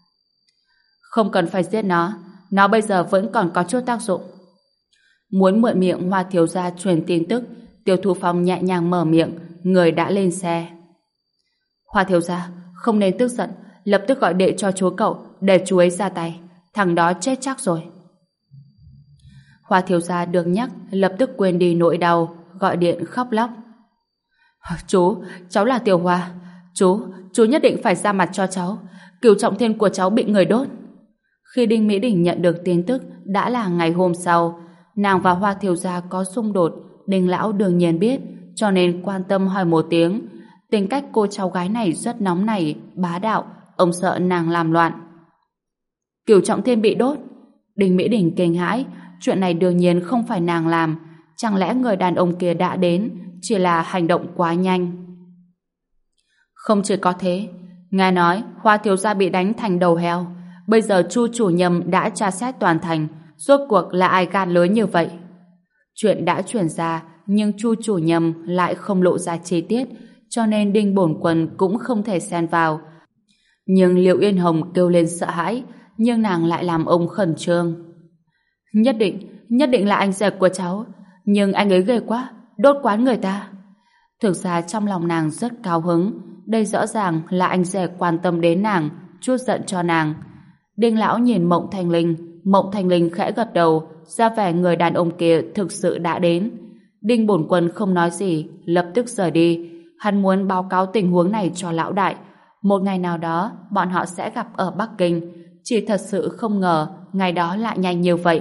Không cần phải giết nó bây giờ vẫn còn có chút tác dụng. Muốn mượn miệng Hoa thiếu gia truyền tin tức, Tiêu Thu Phong nhẹ nhàng mở miệng, người đã lên xe. Hoa thiếu gia, không nên tức giận, lập tức gọi đệ cho chúa cậu, để chú ấy ra tay, thằng đó chết chắc rồi. Hoa thiếu gia được nhắc, lập tức quên đi nỗi đau, gọi điện khóc lóc. Chú, cháu là Tiểu Hoa, chú nhất định phải ra mặt cho cháu, Cửu Trọng Thiên của cháu bị người đốt. Khi Đinh Mỹ Đình nhận được tin tức đã là ngày hôm sau, nàng và Hoa thiếu gia có xung đột, Đinh lão đương nhiên biết, cho nên quan tâm hỏi một tiếng. Tính cách cô cháu gái này rất nóng nảy, bá đạo, ông sợ nàng làm loạn. Cửu Trọng Thiên bị đốt. Đinh Mỹ Đình kinh hãi, chuyện này đương nhiên không phải nàng làm, chẳng lẽ người đàn ông kia đã đến, chỉ là hành động quá nhanh. Không chỉ có thế, nghe nói Hoa thiếu gia bị đánh thành đầu heo, bây giờ Chu chủ nhầm đã tra xét toàn thành, rốt cuộc là ai gan lớn như vậy? Chuyện đã truyền ra, nhưng Chu chủ nhầm lại không lộ ra chi tiết, cho nên Đinh bổn quân cũng không thể xen vào. Nhưng Liệu Yên Hồng kêu lên sợ hãi, nhưng nàng lại làm ông khẩn trương. Nhất định là anh rể của cháu, nhưng anh ấy ghê quá, đốt quán người ta. Thực ra trong lòng nàng rất cao hứng, đây rõ ràng là anh rể quan tâm đến nàng, chút giận cho nàng. Đinh lão nhìn Mộng Thanh Linh khẽ gật đầu, ra vẻ người đàn ông kia thực sự đã đến. Đinh bổn quân không nói gì, lập tức rời đi. Hắn muốn báo cáo tình huống này cho lão đại. Một ngày nào đó, bọn họ sẽ gặp ở Bắc Kinh. Chỉ thật sự không ngờ, ngày đó lại nhanh như vậy.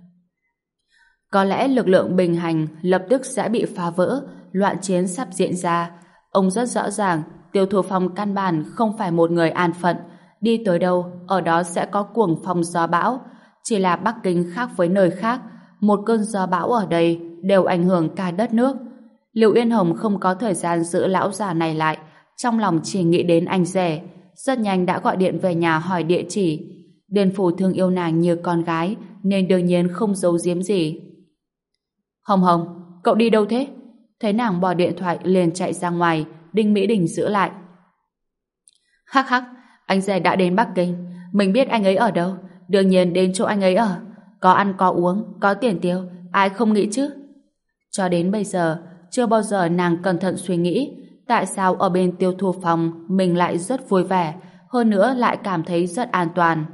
Có lẽ lực lượng bình hành lập tức sẽ bị phá vỡ, loạn chiến sắp diễn ra. Ông rất rõ ràng, Tiêu Thu Phong căn bản không phải một người an phận. Đi tới đâu, ở đó sẽ có cuồng phong gió bão. Chỉ là Bắc Kinh khác với nơi khác, một cơn gió bão ở đây đều ảnh hưởng cả đất nước. Liệu Yên Hồng không có thời gian giữ lão già này lại, trong lòng chỉ nghĩ đến anh rể. Rất nhanh đã gọi điện về nhà hỏi địa chỉ. Điền Phủ thương yêu nàng như con gái, nên đương nhiên không giấu giếm gì. Hồng, cậu đi đâu thế? Thấy nàng bỏ điện thoại liền chạy ra ngoài, Đinh Mỹ Đình giữ lại. Hắc, anh rể đã đến Bắc Kinh, mình biết anh ấy ở đâu, đương nhiên đến chỗ anh ấy ở. Có ăn có uống, có tiền tiêu, ai không nghĩ chứ? Cho đến bây giờ, chưa bao giờ nàng cẩn thận suy nghĩ tại sao ở bên Tiêu Thu Phong mình lại rất vui vẻ, hơn nữa lại cảm thấy rất an toàn.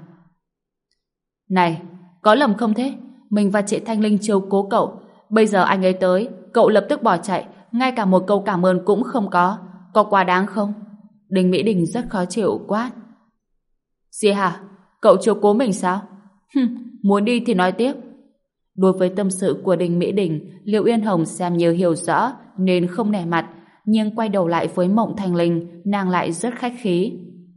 Này, có lầm không thế? Mình và chị Thanh Linh chiếu cố cậu, bây giờ anh ấy tới, cậu lập tức bỏ chạy, ngay cả một câu cảm ơn cũng không có quá đáng không? Đinh Mỹ Đình rất khó chịu quát. Gì hả? Cậu chiếu cố mình sao? Muốn đi thì nói tiếp. Đối với tâm sự của Đinh Mỹ Đình, Liệu Yên Hồng xem như hiểu rõ nên không nể mặt, nhưng quay đầu lại với Mộng Thanh Linh, nàng lại rất khách khí.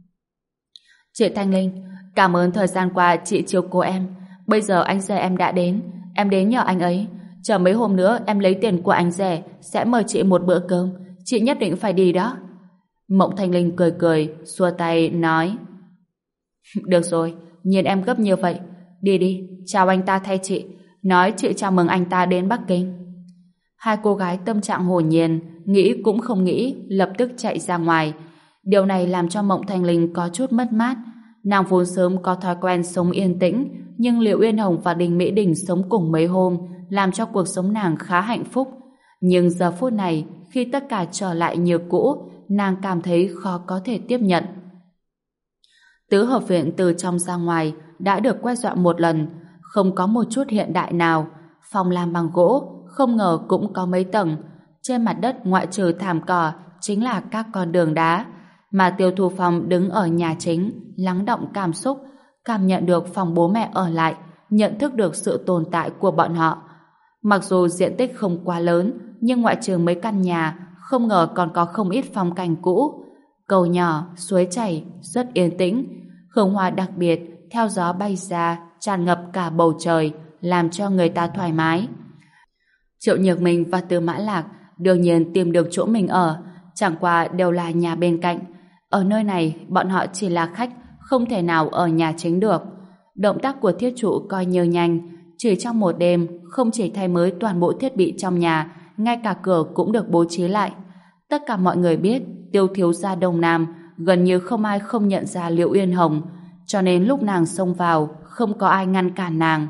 Chị Thanh Linh, cảm ơn thời gian qua chị chiếu cố em. Bây giờ anh rể em đã đến, em đến nhờ anh ấy. Chờ mấy hôm nữa em lấy tiền của anh rể sẽ mời chị một bữa cơm. chị nhất định phải đi đó. Mộng Thanh Linh cười cười, xua tay, nói: Được rồi, nhìn em gấp như vậy. Đi đi, chào anh ta thay chị. Nói chị chào mừng anh ta đến Bắc Kinh. Hai cô gái tâm trạng hồn nhiên, nghĩ cũng không nghĩ, lập tức chạy ra ngoài. Điều này làm cho Mộng Thanh Linh có chút mất mát. Nàng vốn sớm có thói quen sống yên tĩnh, nhưng Liệu Uyên Hồng và Đinh Mỹ Đình sống cùng mấy hôm, làm cho cuộc sống nàng khá hạnh phúc. Nhưng giờ phút này, khi tất cả trở lại như cũ, nàng cảm thấy khó có thể tiếp nhận. Tứ hợp viện từ trong ra ngoài đã được quét dọn một lần, không có một chút hiện đại nào. Phòng làm bằng gỗ, không ngờ cũng có mấy tầng. Trên mặt đất ngoại trừ thảm cỏ chính là các con đường đá. Mà Tiêu Thu Phong đứng ở nhà chính, lắng đọng cảm xúc, cảm nhận được phòng bố mẹ ở lại, nhận thức được sự tồn tại của bọn họ. Mặc dù diện tích không quá lớn, nhưng ngoại trừ mấy căn nhà, không ngờ còn có không ít phong cảnh cũ. Cầu nhỏ, suối chảy, rất yên tĩnh. Hương hoa đặc biệt, theo gió bay ra, tràn ngập cả bầu trời, làm cho người ta thoải mái. Triệu Nhược Minh và Tư Mã Lạc đương nhiên tìm được chỗ mình ở, chẳng qua đều là nhà bên cạnh. Ở nơi này, bọn họ chỉ là khách, không thể nào ở nhà chính được. Động tác của thiết trụ coi như nhanh, chỉ trong một đêm, không chỉ thay mới toàn bộ thiết bị trong nhà, ngay cả cửa cũng được bố trí lại. Tất cả mọi người biết, Tiêu thiếu gia Đông Nam gần như không ai không nhận ra Liệu Uyên Hồng, cho nên lúc nàng xông vào, không có ai ngăn cản nàng.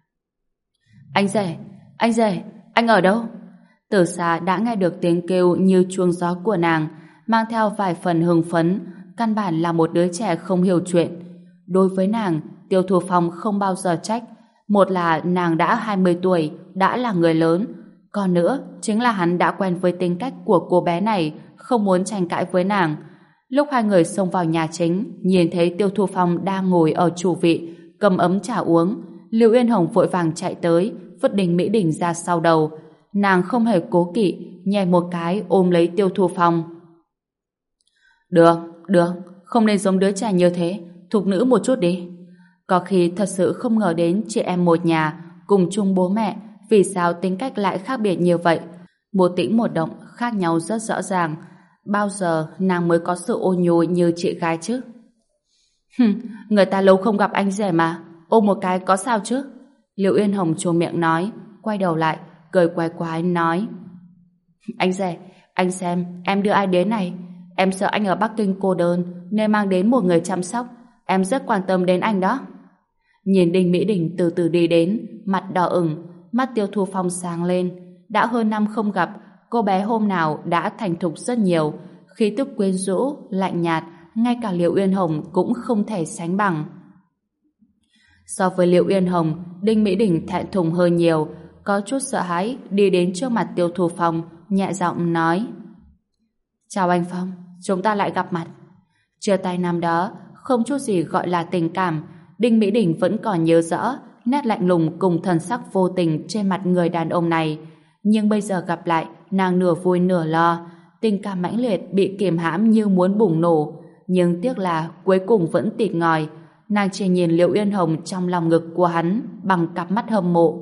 Anh rể, anh ở đâu? Từ xa đã nghe được tiếng kêu như chuông gió của nàng, mang theo vài phần hưng phấn, căn bản là một đứa trẻ không hiểu chuyện. Đối với nàng, Tiêu Thu Phong không bao giờ trách. Một là nàng đã 20 tuổi, đã là người lớn. Còn nữa, chính là hắn đã quen với tính cách của cô bé này, không muốn tranh cãi với nàng. Lúc hai người xông vào nhà chính, nhìn thấy Tiêu Thu Phong đang ngồi ở chủ vị, cầm ấm trà uống. Lưu Uyên Hồng vội vàng chạy tới, vứt Đinh Mỹ Đình ra sau đầu. Nàng không hề cố kỵ, nhảy một cái ôm lấy Tiêu Thu Phong. Được, không nên giống đứa trẻ như thế, thục nữ một chút đi. Có khi thật sự không ngờ đến chị em một nhà, cùng chung bố mẹ, vì sao tính cách lại khác biệt như vậy. Một tĩnh một động, khác nhau rất rõ ràng. Bao giờ nàng mới có sự ôn nhu như chị gái chứ? Người ta lâu không gặp anh rể mà, ôm một cái có sao chứ? Liệu Uyên Hồng trô miệng nói, quay đầu lại, cười quái quái nói: Anh rể, anh xem, em đưa ai đến này? Em sợ anh ở Bắc Kinh cô đơn, nên mang đến một người chăm sóc. Em rất quan tâm đến anh đó. Nhìn Đinh Mỹ Đình từ từ đi đến, mặt đỏ ửng, mắt Tiêu Thu Phong sáng lên. Đã hơn năm không gặp, cô bé hôm nào đã thành thục rất nhiều, khí tức quyến rũ, lạnh nhạt, ngay cả Liệu Uyên Hồng cũng không thể sánh bằng. So với Liệu Uyên Hồng, Đinh Mỹ Đình thẹn thùng hơn nhiều, có chút sợ hãi đi đến trước mặt Tiêu Thu Phong, nhẹ giọng nói: Chào anh Phong, chúng ta lại gặp mặt. Chia tay năm đó, không chút gì gọi là tình cảm, Đinh Mỹ Đình vẫn còn nhớ rõ nét lạnh lùng cùng thần sắc vô tình trên mặt người đàn ông này. Nhưng bây giờ gặp lại, nàng nửa vui nửa lo, tình cảm mãnh liệt bị kiềm hãm như muốn bùng nổ. Nhưng tiếc là cuối cùng vẫn tịt ngòi. Nàng chỉ nhìn Liệu Uyên Hồng trong lòng ngực của hắn bằng cặp mắt hâm mộ.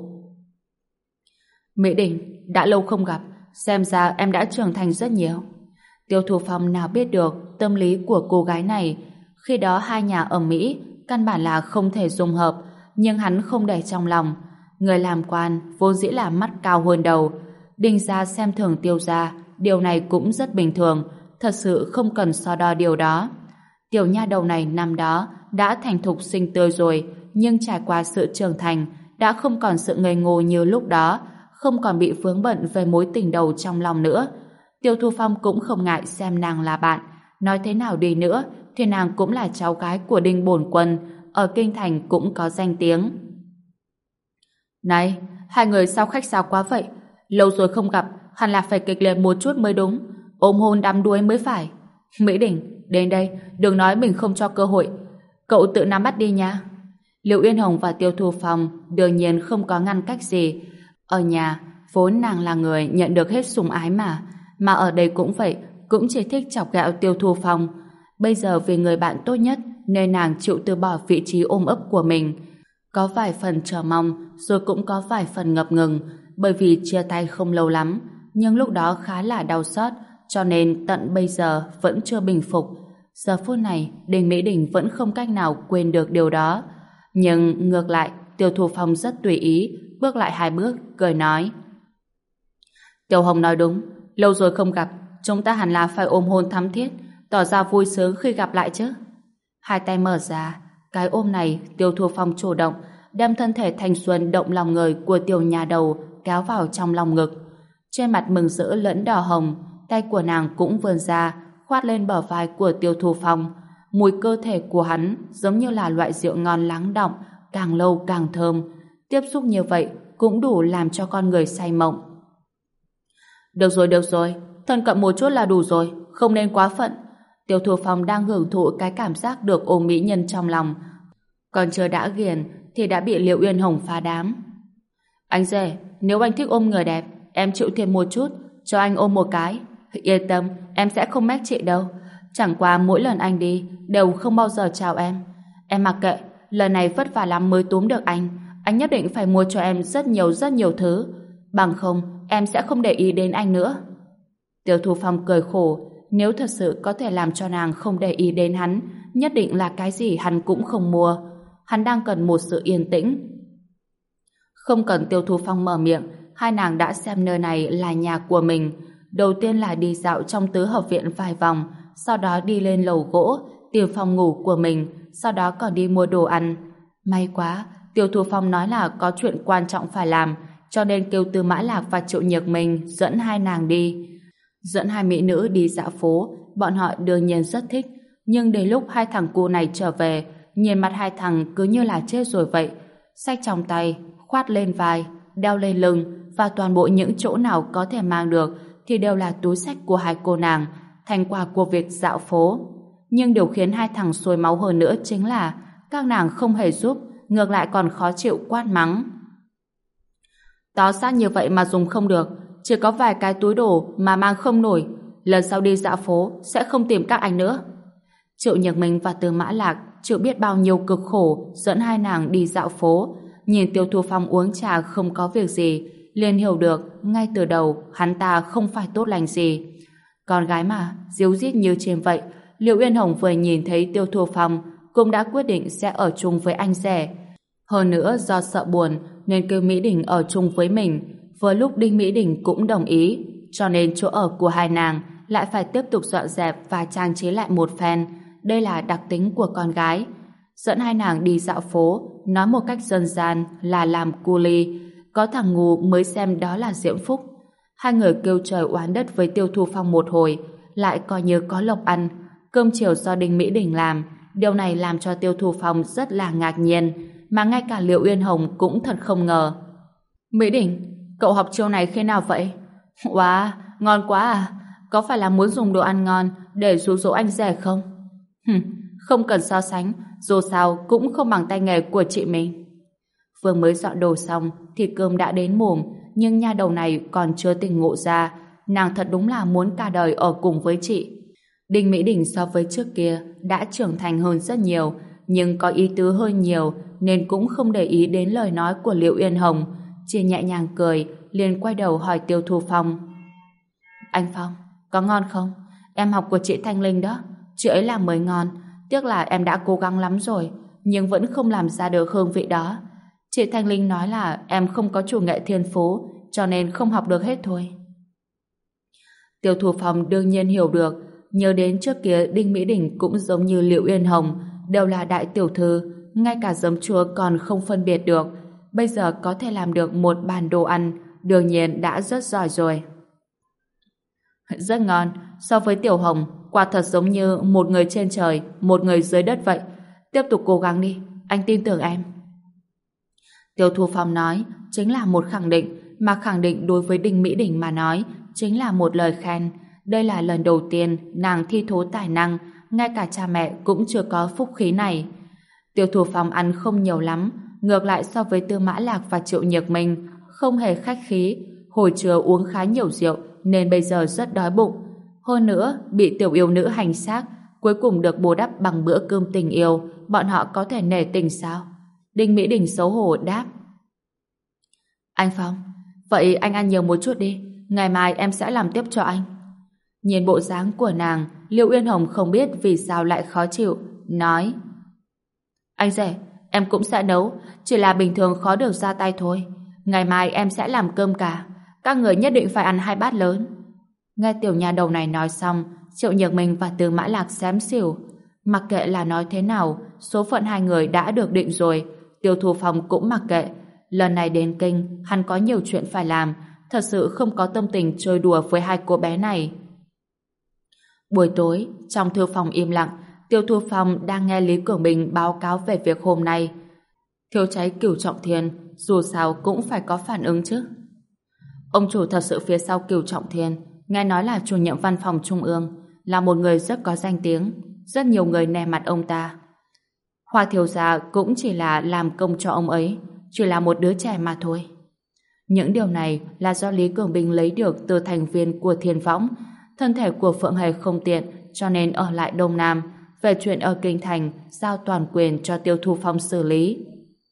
Mỹ Đình, đã lâu không gặp, xem ra em đã trưởng thành rất nhiều. Tiêu Thu Phong nào biết được tâm lý của cô gái này. Khi đó hai nhà ở Mỹ căn bản là không thể dung hợp, nhưng hắn không để trong lòng. Người làm quan vốn dĩ là mắt cao hơn đầu. Đinh gia xem thường Tiêu gia, điều này cũng rất bình thường, thật sự không cần so đo điều đó. Tiểu nha đầu này năm đó đã thành thục xinh tươi rồi, nhưng trải qua sự trưởng thành, đã không còn sự ngây ngô như lúc đó, không còn bị vướng bận về mối tình đầu trong lòng nữa. Tiêu Thu Phong cũng không ngại xem nàng là bạn. Nói thế nào đi nữa thì nàng cũng là cháu gái của Đinh Bổn Quân, ở Kinh Thành cũng có danh tiếng. Này, hai người sao khách sáo quá vậy? Lâu rồi không gặp, hẳn là phải kịch liệt một chút mới đúng. Ôm hôn đắm đuối mới phải. Mỹ Đình, đến đây, đừng nói mình không cho cơ hội. Cậu tự nắm bắt đi nha. Liệu Uyên Hồng và Tiêu Thu Phong đương nhiên không có ngăn cách gì. Ở nhà, vốn nàng là người nhận được hết sủng ái mà ở đây cũng vậy, cũng chỉ thích chọc ghẹo Tiêu Thu Phong. Bây giờ vì người bạn tốt nhất nên nàng chịu từ bỏ vị trí ôm ấp của mình. Có vài phần chờ mong, rồi cũng có vài phần ngập ngừng, bởi vì chia tay không lâu lắm, nhưng lúc đó khá là đau xót, cho nên tận bây giờ vẫn chưa bình phục. Giờ phút này, Đinh Mỹ Đình vẫn không cách nào quên được điều đó. Nhưng ngược lại, Tiêu Thu Phong rất tùy ý, bước lại 2 bước, cười nói. Tiểu Hồng nói đúng, lâu rồi không gặp, chúng ta hẳn là phải ôm hôn thắm thiết, tỏ ra vui sướng khi gặp lại chứ. Hai tay mở ra, cái ôm này Tiêu Thu Phong chủ động, đem thân thể thanh xuân động lòng người của tiểu nhà đầu kéo vào trong lòng ngực. Trên mặt mừng rỡ lẫn đỏ hồng, tay của nàng cũng vươn ra, khoát lên bờ vai của Tiêu Thu Phong. Mùi cơ thể của hắn giống như là loại rượu ngon lắng đọng, càng lâu càng thơm. Tiếp xúc như vậy cũng đủ làm cho con người say mộng. Được rồi, thân cận một chút là đủ rồi, không nên quá phận. Tiêu Thu Phong đang hưởng thụ cái cảm giác được ôm mỹ nhân trong lòng. Còn chưa đã ghiền thì đã bị Liệu Uyên Hồng phá đám. Anh rể, nếu anh thích ôm người đẹp, em chịu thêm một chút, cho anh ôm một cái. Yên tâm, em sẽ không mách chị đâu. Chẳng qua mỗi lần anh đi, đều không bao giờ chào em. Em mặc kệ, lần này vất vả lắm mới túm được anh nhất định phải mua cho em rất nhiều thứ. Bằng không, em sẽ không để ý đến anh nữa. Tiêu Thu Phong cười khổ, nếu thật sự có thể làm cho nàng không để ý đến hắn, nhất định là cái gì hắn cũng không mua. Hắn đang cần một sự yên tĩnh. Không cần Tiêu Thu Phong mở miệng, hai nàng đã xem nơi này là nhà của mình. Đầu tiên là đi dạo trong tứ hợp viện vài vòng, sau đó đi lên lầu gỗ, tìm phòng ngủ của mình, sau đó còn đi mua đồ ăn. May quá, Tiêu Thu Phong nói là có chuyện quan trọng phải làm, cho nên kêu Tư Mã Lạc và Triệu Nhược Minh dẫn hai nàng đi. Dẫn hai mỹ nữ đi dạo phố, bọn họ đương nhiên rất thích, nhưng đến lúc hai thằng cu này trở về, nhìn mặt hai thằng cứ như là chết rồi vậy. Xách trong tay, khoát lên vai, đeo lên lưng, và toàn bộ những chỗ nào có thể mang được thì đều là túi xách của hai cô nàng, thành quả của việc dạo phố. Nhưng điều khiến hai thằng sôi máu hơn nữa chính là các nàng không hề giúp, ngược lại còn khó chịu quát mắng. To xác như vậy mà dùng không được, chỉ có vài cái túi đồ mà mang không nổi, lần sau đi dạo phố sẽ không tìm các anh nữa. Triệu Nhược Minh và Tư Mã Lạc chịu biết bao nhiêu cực khổ dẫn hai nàng đi dạo phố, nhìn Tiêu Thu Phong uống trà không có việc gì, liền hiểu được ngay từ đầu hắn ta không phải tốt lành gì. Con gái mà, díu dít như trên vậy, Liệu Uyên Hồng vừa nhìn thấy Tiêu Thu Phong cũng đã quyết định sẽ ở chung với anh rể. Hơn nữa do sợ buồn nên kêu Mỹ Đình ở chung với mình. Vừa lúc Đinh Mỹ Đình cũng đồng ý, cho nên chỗ ở của hai nàng lại phải tiếp tục dọn dẹp và trang trí lại một phen. Đây là đặc tính của con gái. Dẫn hai nàng đi dạo phố, nói một cách dân gian là làm cu ly. Có thằng ngu mới xem đó là diễm phúc. Hai người kêu trời oán đất với Tiêu Thu Phong một hồi, lại coi như có lộc ăn. Cơm chiều do Đinh Mỹ Đình làm, điều này làm cho Tiêu Thu Phong rất là ngạc nhiên, mà ngay cả Liệu Uyên Hồng cũng thật không ngờ. Mỹ Đình, cậu học chiều này khi nào vậy? Wow, ngon quá à! Có phải là muốn dùng đồ ăn ngon để dụ dỗ anh rể không? Không cần so sánh, dù sao cũng không bằng tay nghề của chị mình. Vừa mới dọn đồ xong thì cơm đã đến mồm, nhưng nha đầu này còn chưa tỉnh ngộ ra, nàng thật đúng là muốn cả đời ở cùng với chị. Đinh Mỹ Đình so với trước kia đã trưởng thành hơn rất nhiều, nhưng có ý tứ hơi nhiều nên cũng không để ý đến lời nói của Liệu Uyên Hồng, chỉ nhẹ nhàng cười, liền quay đầu hỏi Tiêu Thu Phong. Anh Phong, có ngon không? Em học của chị Thanh Linh đó, chị ấy làm mới ngon, tiếc là em đã cố gắng lắm rồi, nhưng vẫn không làm ra được hương vị đó. Chị Thanh Linh nói là em không có chủ nghệ thiên phú, cho nên không học được hết thôi. Tiêu Thu Phong đương nhiên hiểu được, nhớ đến trước kia Đinh Mỹ Đình cũng giống như Liệu Uyên Hồng, đều là đại tiểu thư, ngay cả giấm chua còn không phân biệt được. Bây giờ có thể làm được một bàn đồ ăn, đương nhiên đã rất giỏi rồi. Rất ngon, so với Tiểu Hồng, quả thật giống như một người trên trời, một người dưới đất vậy. Tiếp tục cố gắng đi, anh tin tưởng em. Tiêu Thu Phong nói chính là một khẳng định, mà khẳng định đối với Đinh Mỹ Đình mà nói chính là một lời khen. Đây là lần đầu tiên nàng thi thố tài năng, ngay cả cha mẹ cũng chưa có phúc khí này. Tiêu Thu Phong ăn không nhiều lắm, ngược lại so với Tư Mã Lạc và Triệu Nhược Minh không hề khách khí. Hồi trưa uống khá nhiều rượu nên bây giờ rất đói bụng. Hơn nữa bị tiểu yêu nữ hành xác, cuối cùng được bù đắp bằng bữa cơm tình yêu, bọn họ có thể nể tình sao? Đinh Mỹ Đình xấu hổ đáp. Anh Phong, vậy anh ăn nhiều một chút đi, ngày mai em sẽ làm tiếp cho anh. Nhìn bộ dáng của nàng, Liễu Uyên Hồng không biết vì sao lại khó chịu, nói: Anh rể, em cũng sẽ nấu, chỉ là bình thường khó được ra tay thôi. Ngày mai em sẽ làm cơm cả, các người nhất định phải ăn 2 bát lớn. Nghe tiểu nha đầu này nói xong, Triệu Nhược Minh và Tư Mã Lạc xém xỉu. Mặc kệ là nói thế nào, số phận hai người đã được định rồi. Tiêu Thu Phong cũng mặc kệ. Lần này đến kinh, hắn có nhiều chuyện phải làm, thật sự không có tâm tình chơi đùa với hai cô bé này. Buổi tối, trong thư phòng im lặng, Tiêu Thu Phong đang nghe Lý Cường Bình báo cáo về việc hôm nay. Thiêu cháy Cửu Trọng Thiên, dù sao cũng phải có phản ứng chứ. Ông chủ thật sự phía sau Cửu Trọng Thiên, nghe nói là chủ nhiệm văn phòng trung ương, là một người rất có danh tiếng, rất nhiều người nể mặt ông ta. Hoa thiếu gia cũng chỉ là làm công cho ông ấy, chỉ là một đứa trẻ mà thôi. Những điều này là do Lý Cường Bình lấy được từ thành viên của Thiên Võng. Thân thể của Phượng Hề không tiện, cho nên ở lại Đông Nam. Về chuyện ở Kinh Thành, giao toàn quyền cho Tiêu Thu Phong xử lý.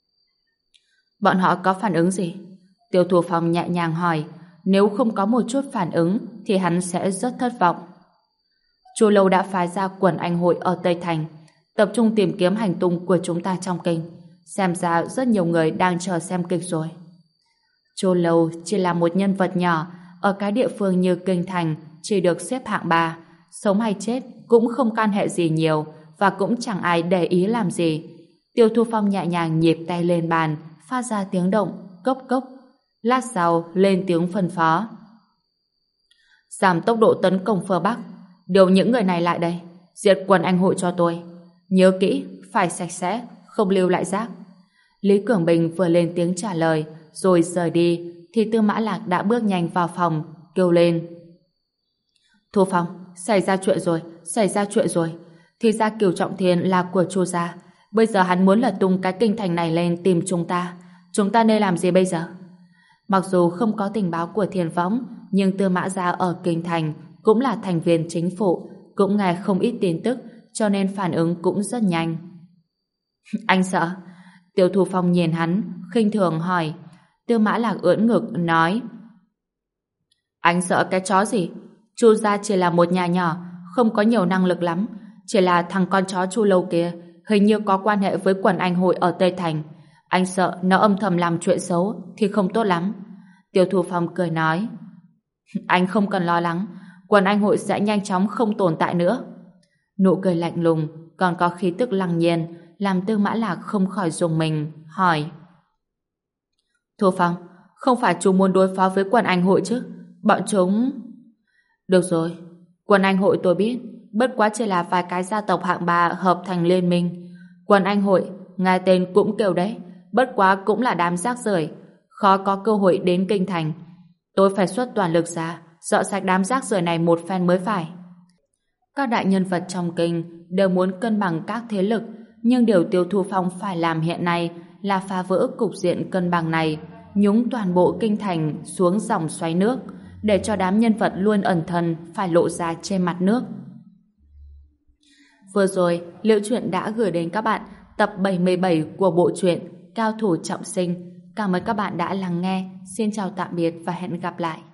Bọn họ có phản ứng gì? Tiêu Thu Phong nhẹ nhàng hỏi. Nếu không có một chút phản ứng thì hắn sẽ rất thất vọng. Chu Lâu đã phái ra quần anh hội ở Tây Thành, tập trung tìm kiếm hành tung của chúng ta trong kinh. Xem ra rất nhiều người đang chờ xem kịch rồi. Chu Lâu chỉ là một nhân vật nhỏ ở cái địa phương như Kinh Thành, chỉ được xếp hạng 3, sống hay chết cũng không can hệ gì nhiều và cũng chẳng ai để ý làm gì. Tiêu Thu Phong nhẹ nhàng nhịp tay lên bàn, phát ra tiếng động cốc cốc. Lát sau lên tiếng phân phó: giảm tốc độ tấn công phương Bắc, điều những người này lại đây, diệt quần anh hội cho tôi. Nhớ kỹ, phải sạch sẽ, không lưu lại rác. Lý Cường Bình vừa lên tiếng trả lời rồi rời đi thì Tư Mã Lạc đã bước nhanh vào phòng, kêu lên: Thu Phong, xảy ra chuyện rồi. Thì ra Cửu Trọng Thiên là của Chu gia, bây giờ hắn muốn lật tung cái kinh thành này lên tìm chúng ta nên làm gì bây giờ? Mặc dù không có tình báo của Thiên Võng, nhưng Tư Mã gia ở kinh thành cũng là thành viên chính phủ, cũng nghe không ít tin tức, cho nên phản ứng cũng rất nhanh. Anh sợ? Tiêu Thu Phong nhìn hắn, khinh thường hỏi. Tư Mã Lạc ưỡn ngực nói: anh sợ cái chó gì? Chu gia chỉ là một nhà nhỏ, không có nhiều năng lực lắm, chỉ là thằng con chó Chu Lâu kia hình như có quan hệ với quần anh hội ở Tây Thành. Anh sợ nó âm thầm làm chuyện xấu thì không tốt lắm. Tiêu Thu Phong cười nói: anh không cần lo lắng, quần anh hội sẽ nhanh chóng không tồn tại nữa. Nụ cười lạnh lùng còn có khí tức lăng nhiên làm Tư Mã Lạc không khỏi rùng mình, hỏi: Thu Phong, không phải chú muốn đối phó với quần anh hội chứ? Bọn chúng... Được rồi, quần anh hội tôi biết, bất quá chỉ là vài cái gia tộc hạng 3 hợp thành liên minh. Quần anh hội, nghe tên cũng kêu đấy, bất quá cũng là đám rác rưởi, khó có cơ hội đến kinh thành. Tôi phải xuất toàn lực ra, dọn sạch đám rác rưởi này một phen mới phải. Các đại nhân vật trong kinh đều muốn cân bằng các thế lực, nhưng điều Tiêu Thu Phong phải làm hiện nay là phá vỡ cục diện cân bằng này, nhúng toàn bộ kinh thành xuống dòng xoáy nước, để cho đám nhân vật luôn ẩn thân phải lộ ra trên mặt nước. Vừa rồi, Liễu Chuyện đã gửi đến các bạn tập 77 của bộ truyện Cao Thủ Trọng Sinh. Cảm ơn các bạn đã lắng nghe. Xin chào tạm biệt và hẹn gặp lại.